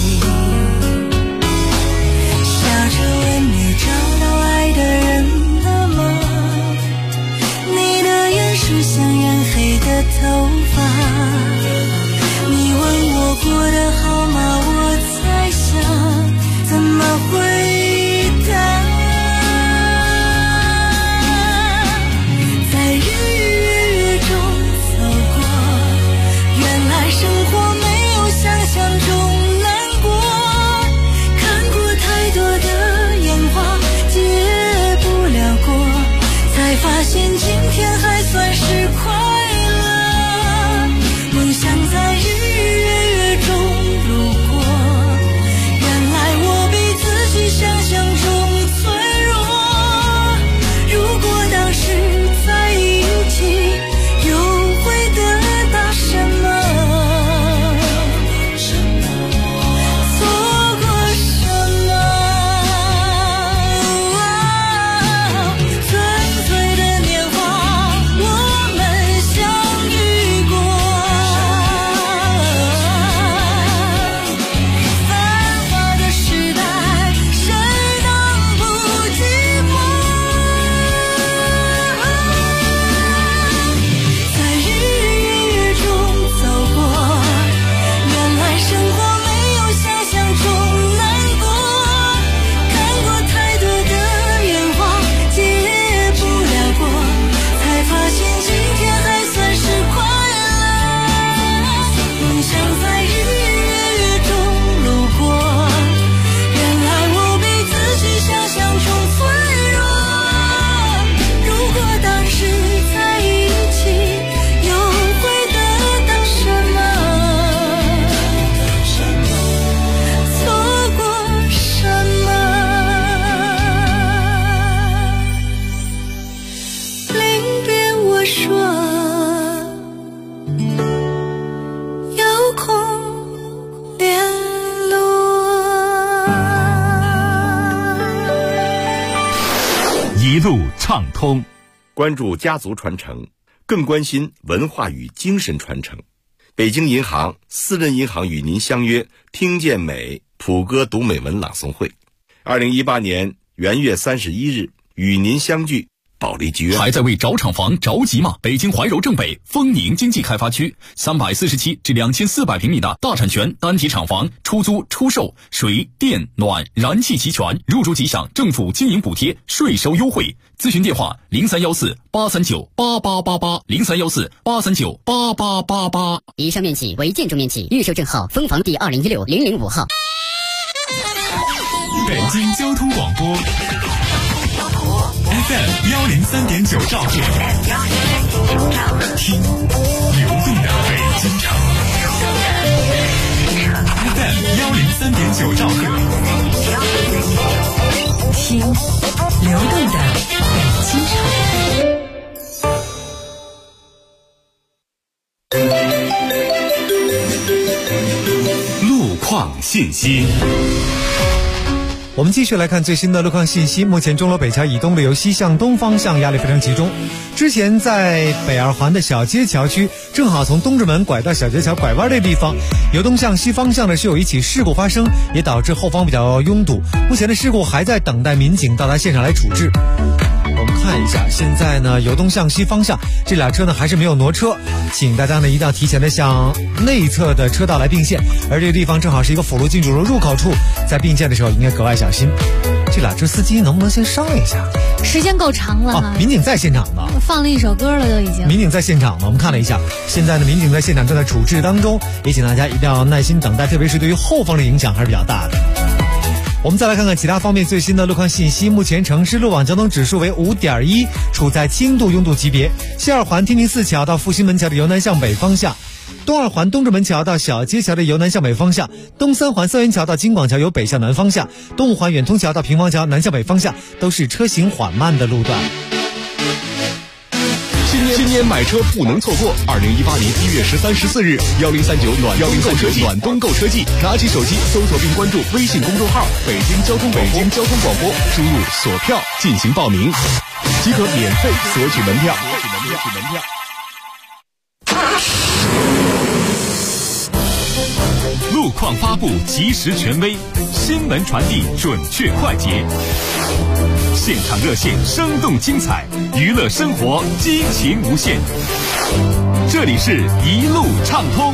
笑着问你找到爱的人了吗？你的眼是像染黑的头发。你问我过得好吗？我在想怎么回答。在日月中走过，原来生活没有想象中难过。看过太多的烟花，结不了果，才发现今天还算是快乐。梦想在日月中路过，原来我比自己想象中脆弱。如果当时在一起，又会得到什么？错过什么？纯粹的年华，我们相遇过。繁华的时代，谁能不寂寞？在日月中走过，原来生活没有想象中难过。看过太多的烟花，结不了果，才发现今天还算是快乐。梦想在日月中路过，原来我比自己想象中脆弱。如果当时在一起，又会得到什么？错过什么？临别我说，有空联络。 一路畅通。 关注家族传承，更关心文化与精神传承。北京银行私人银行与您相约听见美普歌读美文朗诵会，2018年元月31日与您相聚保利剧院。 还在为找厂房着急吗？北京怀柔正北丰宁经济开发区347至2400平米的大产权单体厂房，出租出售，水电暖燃气齐全，入住即享政府经营补贴，税收优惠。咨询电话0314-839-8888，0314-839-8888。 以上面积为建筑面积，预售证号分房第2016-005号。 北京交通广播 FM 103.9兆赫，听流动的北京城。FM 103.9兆赫， 听流动的北京城。 路况信息。 我们继续来看最新的路况信息。目前钟楼北桥以东的由西向东方向压力非常集中。之前在北二环的小街桥区，正好从东直门拐到小街桥拐弯的地方，由东向西方向呢是有一起事故发生，也导致后方比较拥堵。目前的事故还在等待民警到达现场来处置。我们看一下，现在呢由东向西方向这俩车呢还是没有挪车，请大家呢一定要提前的向内侧的车道来并线，而这个地方正好是一个辅路进主路入口处，在并线的时候应该格外小心。这俩车司机能不能先商量一下？ 时间够长了民警在现场呢， 放了一首歌了都已经。 民警在现场呢，我们看了一下，现在呢民警在现场正在处置当中，也请大家一定要耐心等待，特别是对于后方的影响还是比较大的。我们再来看看其他方面最新的路况信息。目前城市路网交通指数为5.1，处在轻度拥堵级别。西二环天宁寺桥到复兴门桥的由南向北方向，东二环东直门桥到小街桥的由南向北方向，东三环三元桥到金广桥由北向南方向，东五环远通桥到平房桥南向北方向都是车行缓慢的路段。 新年买车不能错过！2018年1月13、14日，1039暖冬购车季，拿起手机搜索并关注微信公众号“北京交通广播”，输入锁票进行报名，即可免费索取门票。 路况发布及时权威，新闻传递准确快捷，现场热线生动精彩，娱乐生活激情无限。这里是一路畅通。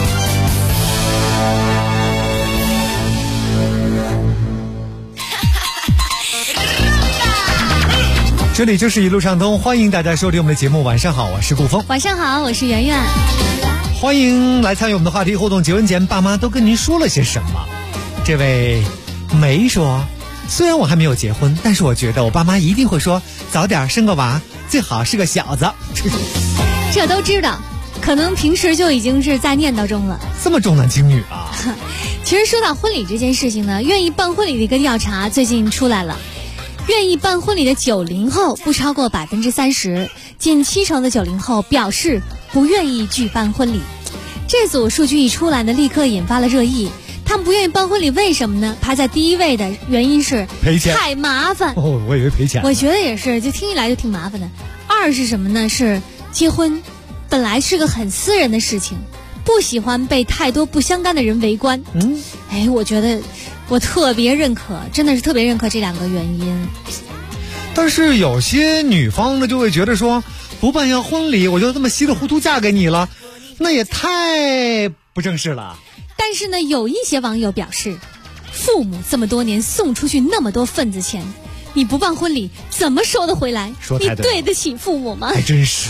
这里就是一路畅通，欢迎大家收听我们的节目。晚上好，我是顾峰。 晚上好，我是圆圆。 欢迎来参与我们的话题互动。结婚前爸妈都跟您说了些什么？这位梅说，虽然我还没有结婚，但是我觉得我爸妈一定会说早点生个娃，最好是个小子。 这都知道，可能平时就已经是在念叨中了。 这么重男轻女啊！ 其实说到婚礼这件事情呢，愿意办婚礼的一个调查最近出来了，愿意办婚礼的90后不超过30%，近70%的90后表示不愿意举办婚礼。这组数据一出来呢，立刻引发了热议。他们不愿意办婚礼，为什么呢？排在第一位的原因是赔钱， 太麻烦。 我以为赔钱。 我觉得也是，就听起来就挺麻烦的。二是什么呢？是结婚本来是个很私人的事情，不喜欢被太多不相干的人围观。我觉得我特别认可，真的是特别认可这两个原因。 但是有些女方呢就会觉得说，不办下婚礼我就这么稀里糊涂嫁给你了，那也太不正式了。 但是呢，有一些网友表示，父母这么多年送出去那么多份子钱，你不办婚礼怎么收得回来？你对得起父母吗？ 还真是。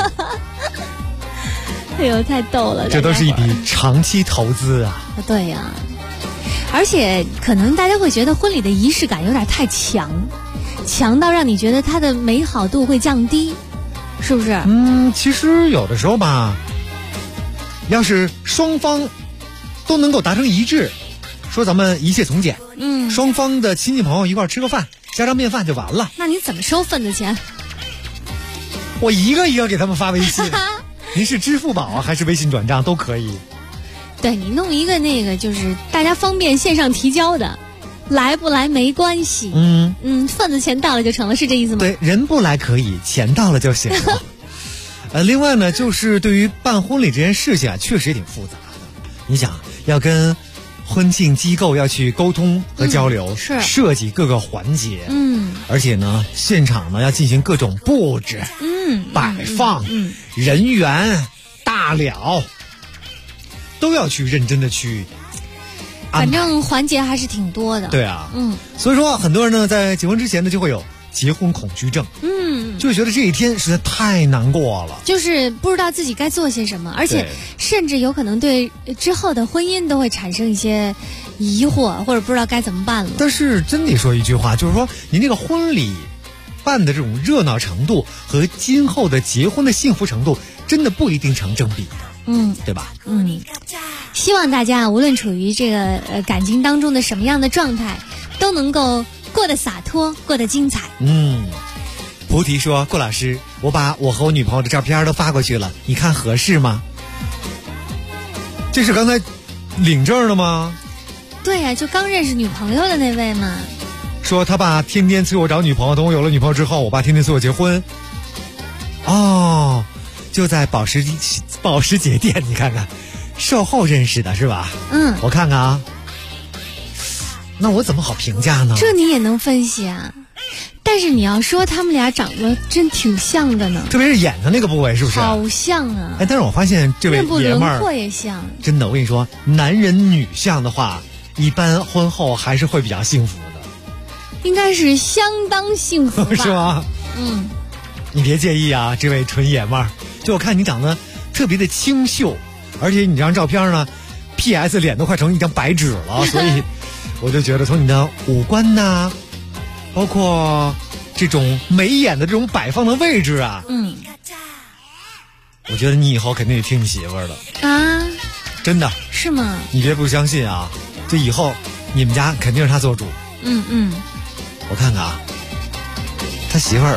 哎呦，太逗了！ 这都是一笔长期投资啊。 对呀，而且可能大家会觉得婚礼的仪式感有点太强到让你觉得它的美好度会降低，是不是？ 其实有的时候吧，要是双方都能够达成一致，说咱们一切从简，双方的亲戚朋友一块吃个饭，家常便饭就完了。 那你怎么收份子钱？ 我一个一个给他们发微信。您是支付宝啊，还是微信转账都可以。 对，你弄一个那个就是大家方便线上提交的，来不来没关系。份子钱到了就成了，是这意思吗？ 对，人不来可以，钱到了就行了。另外呢，就是对于办婚礼这件事情啊，确实也挺复杂的。你想要跟婚庆机构要去沟通和交流， 是设计各个环节，而且呢，现场呢要进行各种布置，摆放，人员大了，都要去认真的去安排。 反正环节还是挺多的。 对啊，所以说很多人呢在结婚之前呢就会有结婚恐惧症，就会觉得这一天实在太难过了， 就是不知道自己该做些什么，而且甚至有可能对之后的婚姻都会产生一些疑惑，或者不知道该怎么办了。 但是真得说一句话，就是说您这个婚礼办的这种热闹程度和今后的结婚的幸福程度真的不一定成正比的，对吧？ 希望大家无论处于这个感情当中的什么样的状态，都能够过得洒脱，过得精彩。 菩提说，顾老师，我把我和我女朋友的照片都发过去了，你看合适吗？这是刚才领证了吗？ 对呀，就刚认识女朋友的那位嘛。 说他爸天天催我找女朋友，等我有了女朋友之后，我爸天天催我结婚。就在保时捷店，你看看，售后认识的是吧？我看看啊，那我怎么好评价呢？ 这你也能分析啊？但是你要说他们俩长得真挺像的呢， 特别是眼的那个部位，是不是？ 好像啊！ 但是我发现这位爷们儿轮廓也像。 真的，我跟你说，男人女像的话，一般婚后还是会比较幸福的。 应该是相当幸福吧？ 是吗？你别介意啊，这位纯爷们儿。就我看你长得特别的清秀，而且你这张照片呢 ，PS 脸都快成一张白纸了，所以我就觉得从你的五官呐，包括这种眉眼的这种摆放的位置啊，我觉得你以后肯定得听你媳妇儿的啊， 真的是吗？ 你别不相信啊，这以后你们家肯定是他做主。我看看啊，他媳妇儿，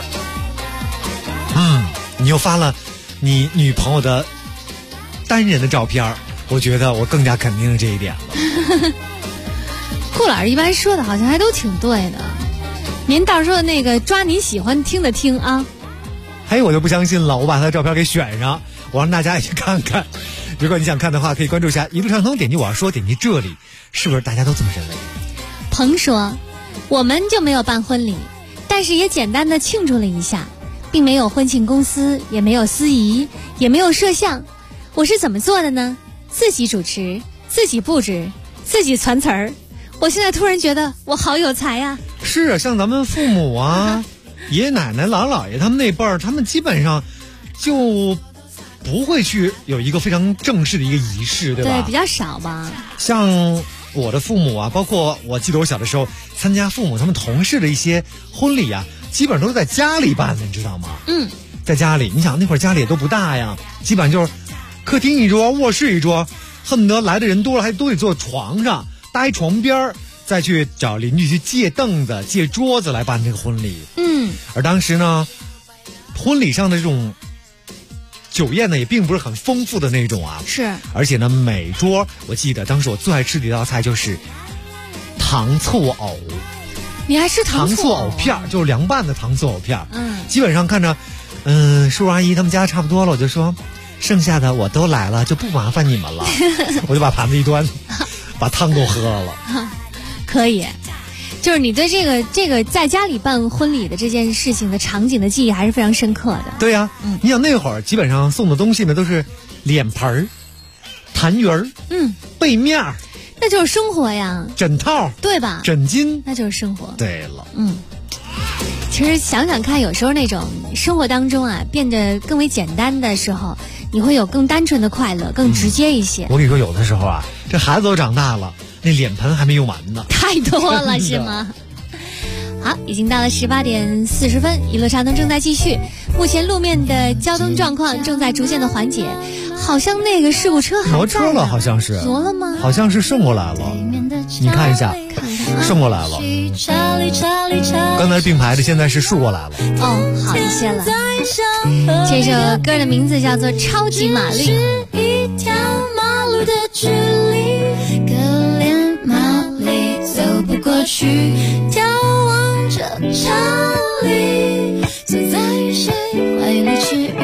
你又发了你女朋友的单人的照片，我觉得我更加肯定这一点了。 顾老师一般说的好像还都挺对的，您到时候那个抓您喜欢听的听啊。 我就不相信了，我把他的照片给选上，我让大家也去看看。如果你想看的话，可以关注一下一路畅通，点击我要说，点击这里，是不是大家都这么认为？ 鹏说，我们就没有办婚礼，但是也简单的庆祝了一下，并没有婚庆公司，也没有司仪，也没有摄像。我是怎么做的呢？自己主持，自己布置，自己传词儿。我现在突然觉得我好有才啊！ 是啊，像咱们父母啊、爷爷奶奶、姥姥姥爷他们那辈儿，他们基本上就不会去有一个非常正式的一个仪式，对吧？ 对，比较少吧。 像我的父母啊，包括我记得我小的时候参加父母他们同事的一些婚礼啊，基本上都是在家里办的，你知道吗？在家里，你想那会儿家里也都不大呀，基本上就是客厅一桌，卧室一桌，恨不得来的人多了还都得坐床上，搭一床边，再去找邻居去借凳子、借桌子来办这个婚礼。而当时呢，婚礼上的这种酒宴呢，也并不是很丰富的那种啊。 是。 而且呢，每桌我记得当时我最爱吃的一道菜就是糖醋藕。 你还吃糖醋藕片，就是凉拌的糖醋藕片。基本上看着，叔叔阿姨他们家差不多了，我就说，剩下的我都来了，就不麻烦你们了。我就把盘子一端，把汤都喝了。 可以。就是你对这个在家里办婚礼的这件事情的场景的记忆还是非常深刻的。 对呀，你想那会儿基本上送的东西呢都是脸盆儿、坛圆儿、被面儿， 那就是生活呀。 枕套， 对吧？ 枕巾， 那就是生活。 对了， 其实想想看，有时候那种生活当中啊变得更为简单的时候，你会有更单纯的快乐，更直接一些。 我跟你说，有的时候啊，这孩子都长大了，那脸盆还没用完呢， 太多了是吗？好，已经到了18点40分，一路畅通正在继续。目前路面的交通状况正在逐渐的缓解，好像那个事故车还在挪车了，好像是挪了吗？ 好像是顺过来了，你看一下，顺过来了。刚才并排的，现在是竖过来了。 哦，好一些了。这首歌的名字叫做《超级玛丽》。 一条马路的距离，可怜玛丽走不过去，眺望着查理，坐在谁怀里吃鱼。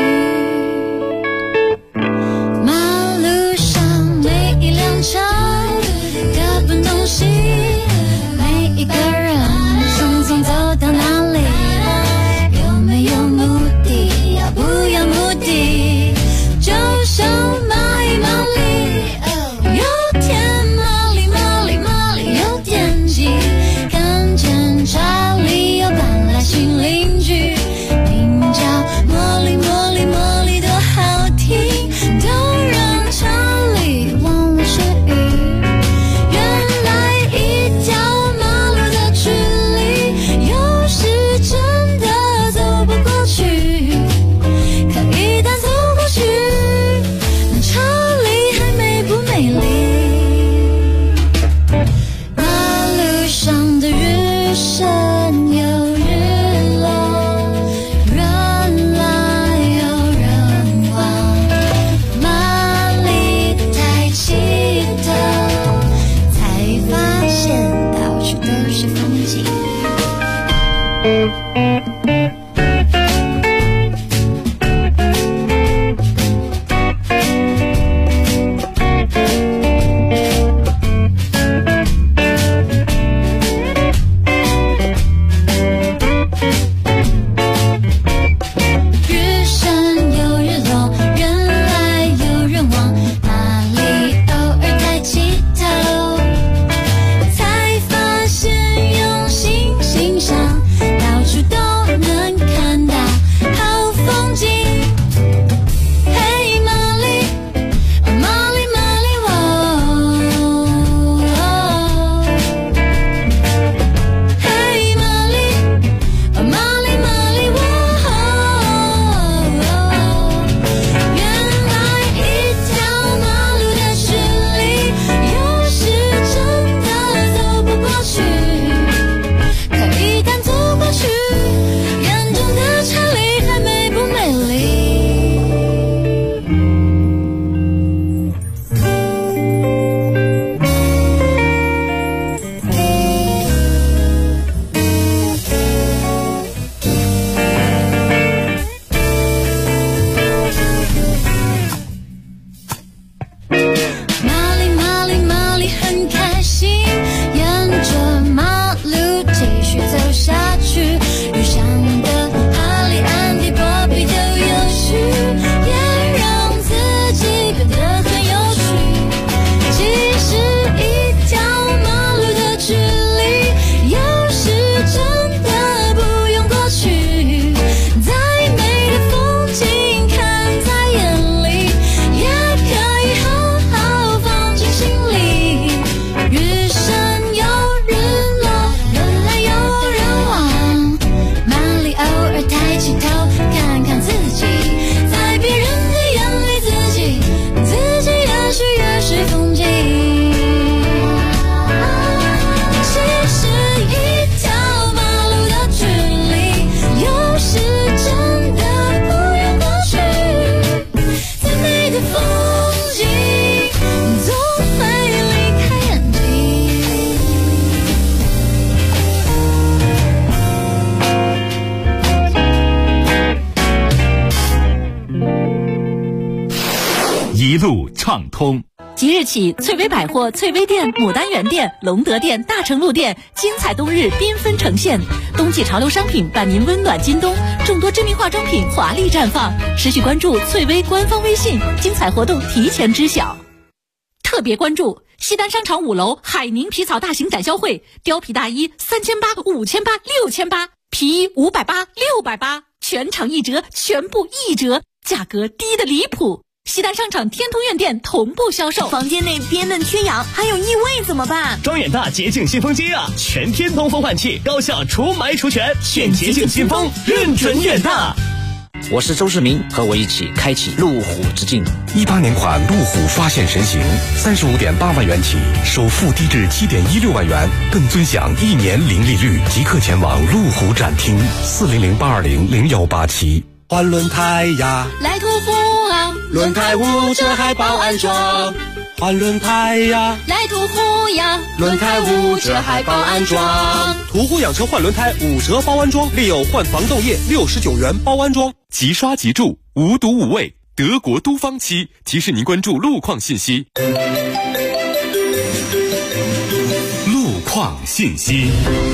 马路上每一辆车，隔一路畅通。 即日起，翠微百货、翠微店、牡丹园店、隆德店、大成路店精彩冬日缤纷呈现，冬季潮流商品伴您温暖今冬，众多知名化妆品华丽绽放。持续关注翠微官方微信，精彩活动提前知晓。特别关注西单商场5楼海宁皮草大型展销会，貂皮大衣3800、5800、6800，皮衣580、680，全场1折，全部1折，价格低得离谱。西单商场天通苑店同步销售。 房间内憋闷缺氧，还有异味怎么办？ 装远大洁净新风机啊，全天通风换气，高效除霾除醛，选洁净新风，认准远大。 我是周世明，和我一起开启路虎之境。 18年款路虎发现神行，35.8万元起，首付低至7.16万元，更尊享1年零利率。即刻前往路虎展厅，400-820-0187。 换轮胎呀， 来途虎啊， 轮胎5折还保安装。换轮胎呀， 来途虎呀， 轮胎5折还保安装。途虎养车换轮胎5折包安装，另有换防冻液69元包安装。 即刷即住，无毒无味，德国都芳漆提示您关注路况信息。 路况信息。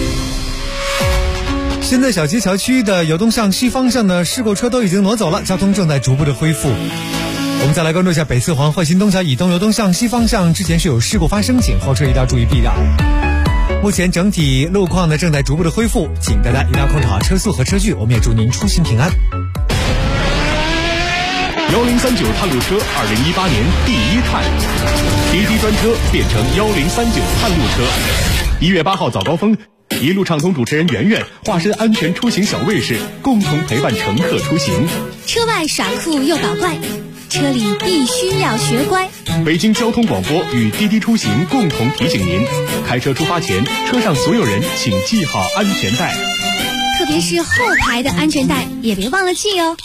现在小街桥区的有东向西方向的事故车都已经挪走了，交通正在逐步的恢复。我们再来关注一下北四环惠新东桥以东有东向西方向之前是有事故发生，请后车一定要注意避让。目前整体路况呢正在逐步的恢复，请大家一定要控制好车速和车距，我们也祝您出行平安。 1039探路车2018年第1探，滴滴专车变成1039探路车。1月8号早高峰，一路畅通主持人圆圆化身安全出行小卫士，共同陪伴乘客出行。 车外耍酷又搞怪，车里必须要学乖。 北京交通广播与滴滴出行共同提醒您，开车出发前，车上所有人请系好安全带， 特别是后排的安全带也别忘了系哦。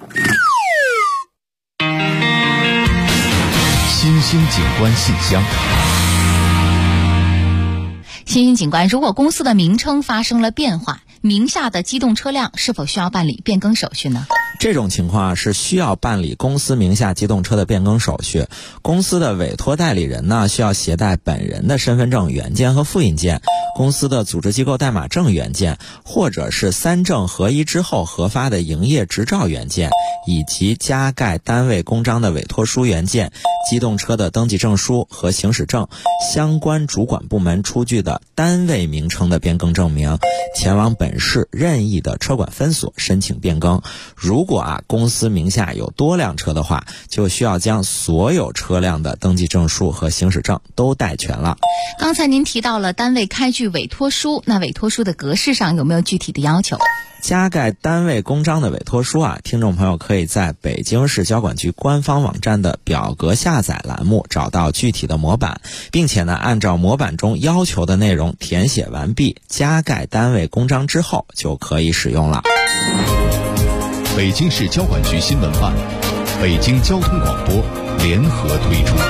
新兴景观信箱。新兴景观，如果公司的名称发生了变化， 名下的机动车辆是否需要办理变更手续呢？ 这种情况是需要办理公司名下机动车的变更手续。公司的委托代理人呢，需要携带本人的身份证原件和复印件，公司的组织机构代码证原件，或者是3证合一之后核发的营业执照原件，以及加盖单位公章的委托书原件、机动车的登记证书和行驶证、相关主管部门出具的单位名称的变更证明，前往本市任意的车管分所申请变更。如果公司名下有多辆车的话，就需要将所有车辆的登记证书和行驶证都带全了。 刚才您提到了单位开具委托书，那委托书的格式上有没有具体的要求？ 加盖单位公章的委托书听众朋友可以在北京市交管局官方网站的表格下载栏目找到具体的模板，并且按照模板中要求的内容填写完毕，加盖单位公章之后就可以使用了。 北京市交管局新闻办、北京交通广播联合推出。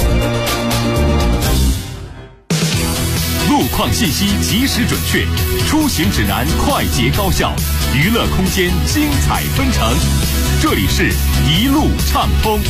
路况信息及时准确，出行指南快捷高效，娱乐空间精彩纷呈。这里是一路畅通。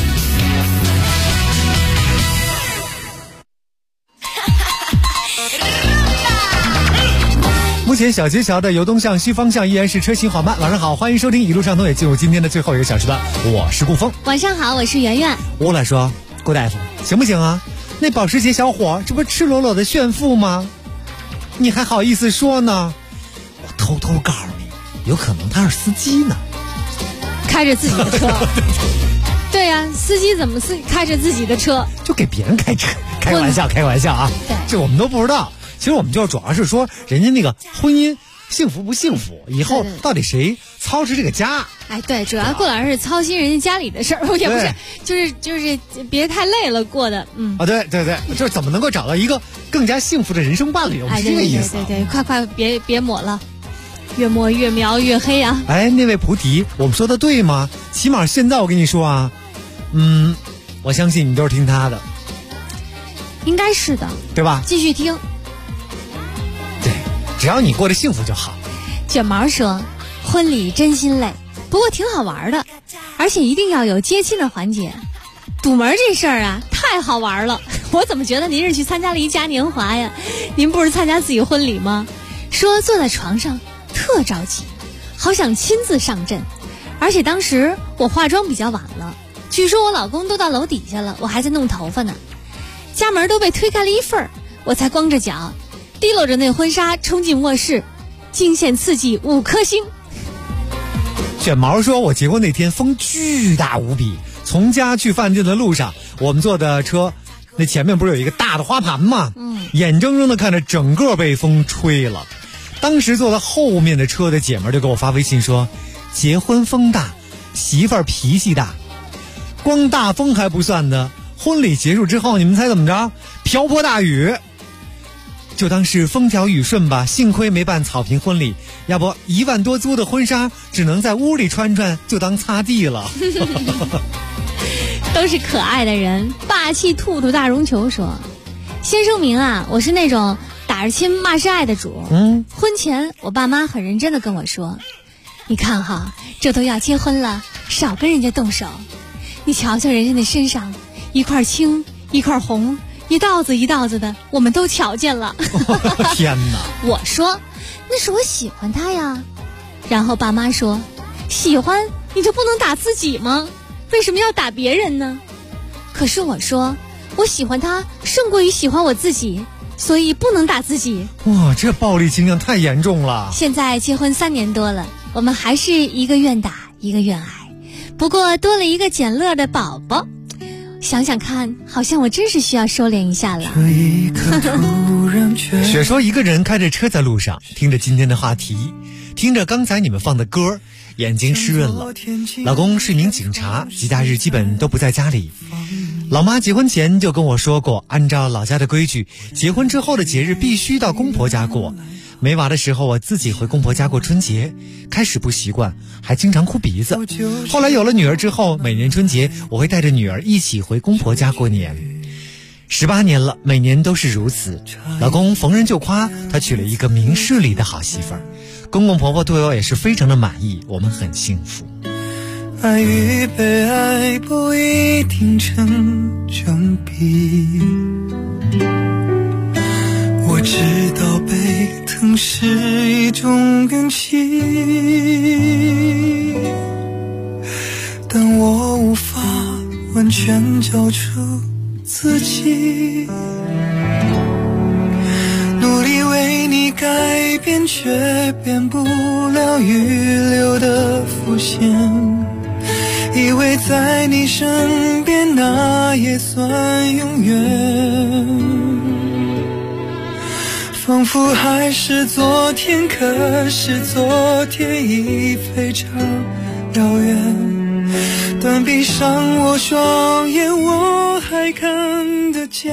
目前小街桥的由东向西方向依然是车行缓慢。晚上好，欢迎收听一路畅通，也进入今天的最后一个小时段，我是顾峰。 晚上好，我是圆圆。 我来说，顾大夫行不行啊？那保时捷小伙这不是赤裸裸的炫富吗？你还好意思说呢？我偷偷告诉你，有可能他是司机呢， 开着自己的车。对呀，司机怎么开着自己的车？ 就给别人开车，开玩笑啊！这我们都不知道。其实我们就主要是说，人家那个婚姻幸福不幸福，以后到底谁操持这个家？ 哎，对，主要顾老师是操心人家家里的事儿，也不是，就是别太累了过的， 对，就是怎么能够找到一个更加幸福的人生伴侣？ 哎， 这个意思。 对，快别抹了，越抹越描越黑啊！ 哎，那位菩提，我们说的对吗？起码现在我跟你说啊，我相信你都是听他的， 应该是的， 对吧？ 继续听。 对，只要你过得幸福就好。 卷毛说，婚礼真心累，不过挺好玩的，而且一定要有接亲的环节。堵门这事儿太好玩了，我怎么觉得您是去参加了一嘉年华呀？您不是参加自己婚礼吗？说坐在床上特着急，好想亲自上阵，而且当时我化妆比较晚了，据说我老公都到楼底下了，我还在弄头发呢，家门都被推开了一份，我才光着脚提溜着那婚纱冲进卧室，惊险刺激5颗星。 卷毛说，我结婚那天风巨大无比，从家去饭店的路上，我们坐的车那前面不是有一个大的花坛吗？眼睁睁的看着整个被风吹了。当时坐在后面的车的姐们就给我发微信说，结婚风大，媳妇儿脾气大。光大风还不算的，婚礼结束之后，你们猜怎么着？瓢泼大雨。就当是风调雨顺吧，幸亏没办草坪婚礼，要不1万多租的婚纱只能在屋里穿穿，就当擦地了。 都是可爱的人。霸气兔兔大绒球说，先声明我是那种打着亲骂是爱的主。婚前我爸妈很认真的跟我说，你看哈，这都要结婚了，少跟人家动手。你瞧瞧人家那身上，一块青一块红，一道子一道子的，我们都瞧见了。 天哪！ 我说那是我喜欢他呀。然后爸妈说，喜欢你就不能打自己吗？为什么要打别人呢？可是我说，我喜欢他胜过于喜欢我自己，所以不能打自己。 哇，这暴力倾向太严重了。 现在结婚3年多了，我们还是一个愿打一个愿挨，不过多了一个捡乐的宝宝。想想看，好像我真是需要收敛一下了。 雪说，一个人开着车在路上，听着今天的话题，听着刚才你们放的歌，眼睛湿润了。老公是一名警察，节假日基本都不在家里。老妈结婚前就跟我说过，按照老家的规矩，结婚之后的节日必须到公婆家过。没娃的时候，我自己回公婆家过春节，开始不习惯，还经常哭鼻子。后来有了女儿之后，每年春节我会带着女儿一起回公婆家过年。 18年了，每年都是如此。老公逢人就夸他娶了一个明事理的好媳妇儿，公公婆婆对我也是非常的满意，我们很幸福。 爱与被爱不一定成正比，我知道被疼是一种运气，但我无法完全交出自己，努力为你改变，却变不了预留的伏线，以为在你身边那也算永远，仿佛还是昨天，可是昨天已非常遥远，但闭上我双眼我还看得见，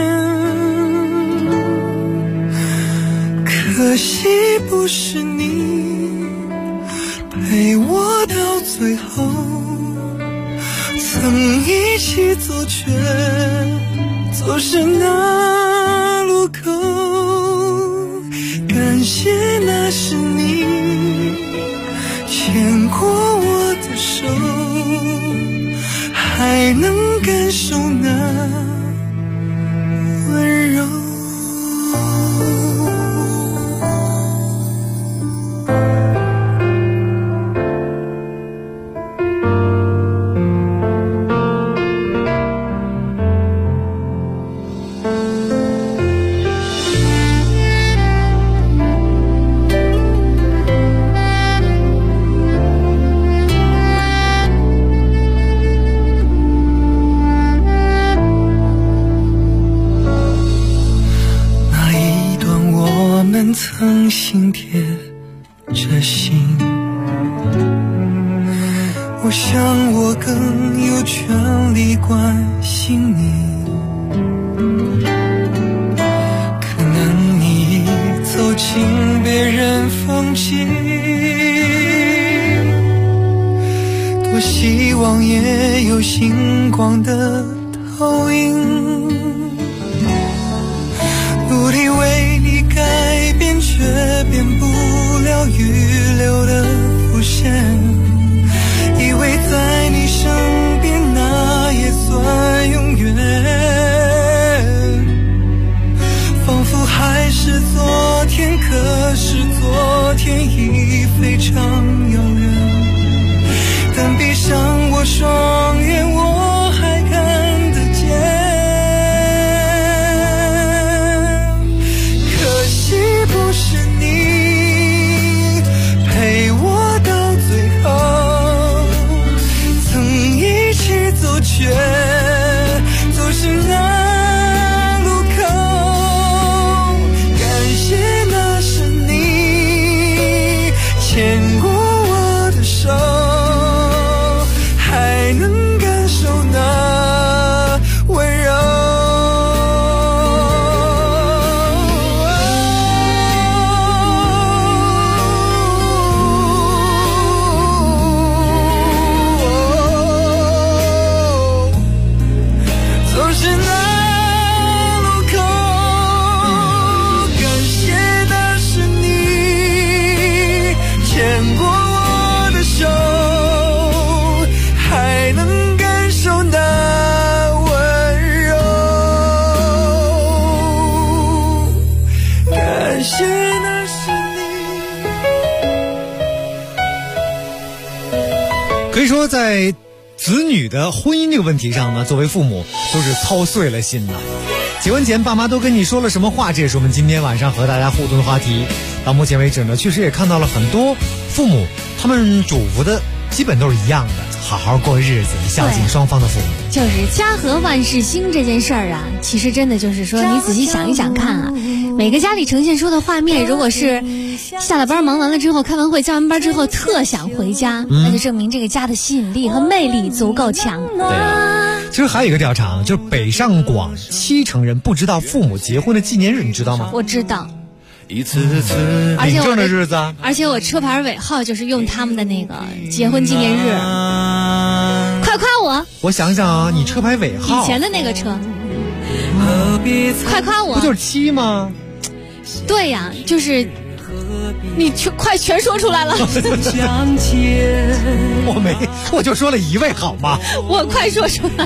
可惜不是你陪我到最后，曾一起走却走失那路口，感谢那是你牵过我的手，还能感受那温柔。曾心贴着心，我想我更有权利关心你，可能你走进别人风景，多希望也有星光的投影，努力为你改变，却变不了预留的伏线，以为在你身边那也算永远，仿佛还是昨天，可是昨天已非常遥远，但闭上我双眼我还看得见，不是你陪我到最后，曾一起走却走失那路口，感谢那是你牵过我的手，还能感受那温柔。 可以说在子女的婚姻这个问题上呢，作为父母都是操碎了心呐。结婚前爸妈都跟你说了什么话，这也是我们今天晚上和大家互动的话题。到目前为止呢，确实也看到了很多父母他们嘱咐的基本都是一样的，好好过日子，孝敬双方的父母。 就是家和万事兴这件事儿啊，其实真的就是说你仔细想一想看啊，每个家里呈现出的画面，如果是下了班忙完了之后，开完会加完班之后特想回家，那就证明这个家的吸引力和魅力足够强。 对啊，其实还有一个调查，就是北上广7成人不知道父母结婚的纪念日，你知道吗？ 我知道。 一次次领证的日子， 而且我车牌尾号就是用他们的那个结婚纪念日。快夸我！ 我想想啊，你车牌尾号以前的那个车。 快夸我！ 不就是7吗？ 对呀，就是你快全说出来了。 我就说了1位好吗？ 我快说出来，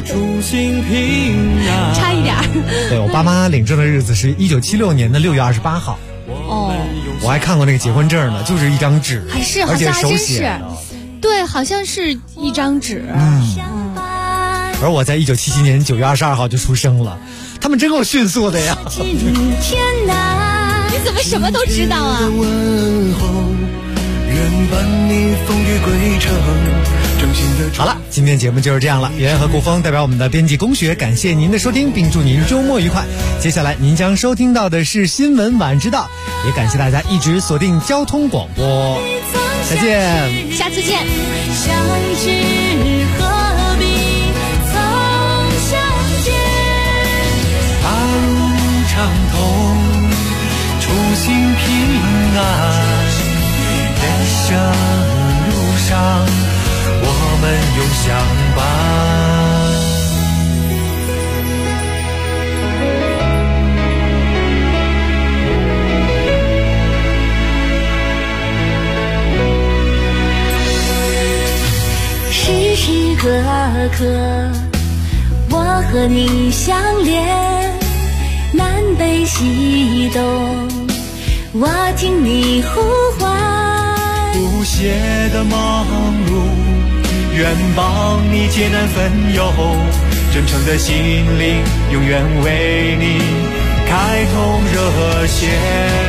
差一点。 对，我爸妈领证的日子是1976年的6月28号。 哦， 我还看过那个结婚证呢，就是一张纸， 还是而且手写是，对，好像是一张纸。 而我在1977年9月22号就出生了，他们真够迅速的呀！ 你怎么什么都知道啊？ 好了，今天节目就是这样了。圆圆和顾峰代表我们的编辑龚学，感谢您的收听，并祝您周末愉快。接下来您将收听到的是新闻晚知道，也感谢大家一直锁定交通广播。再见， 下次见。 大路畅通，出行平安，人生路上我们永相伴。 时时刻刻我和你相连，南北西东我听你呼唤， 不懈的忙碌愿帮你解难分忧，真诚的心灵永远为你开通热线。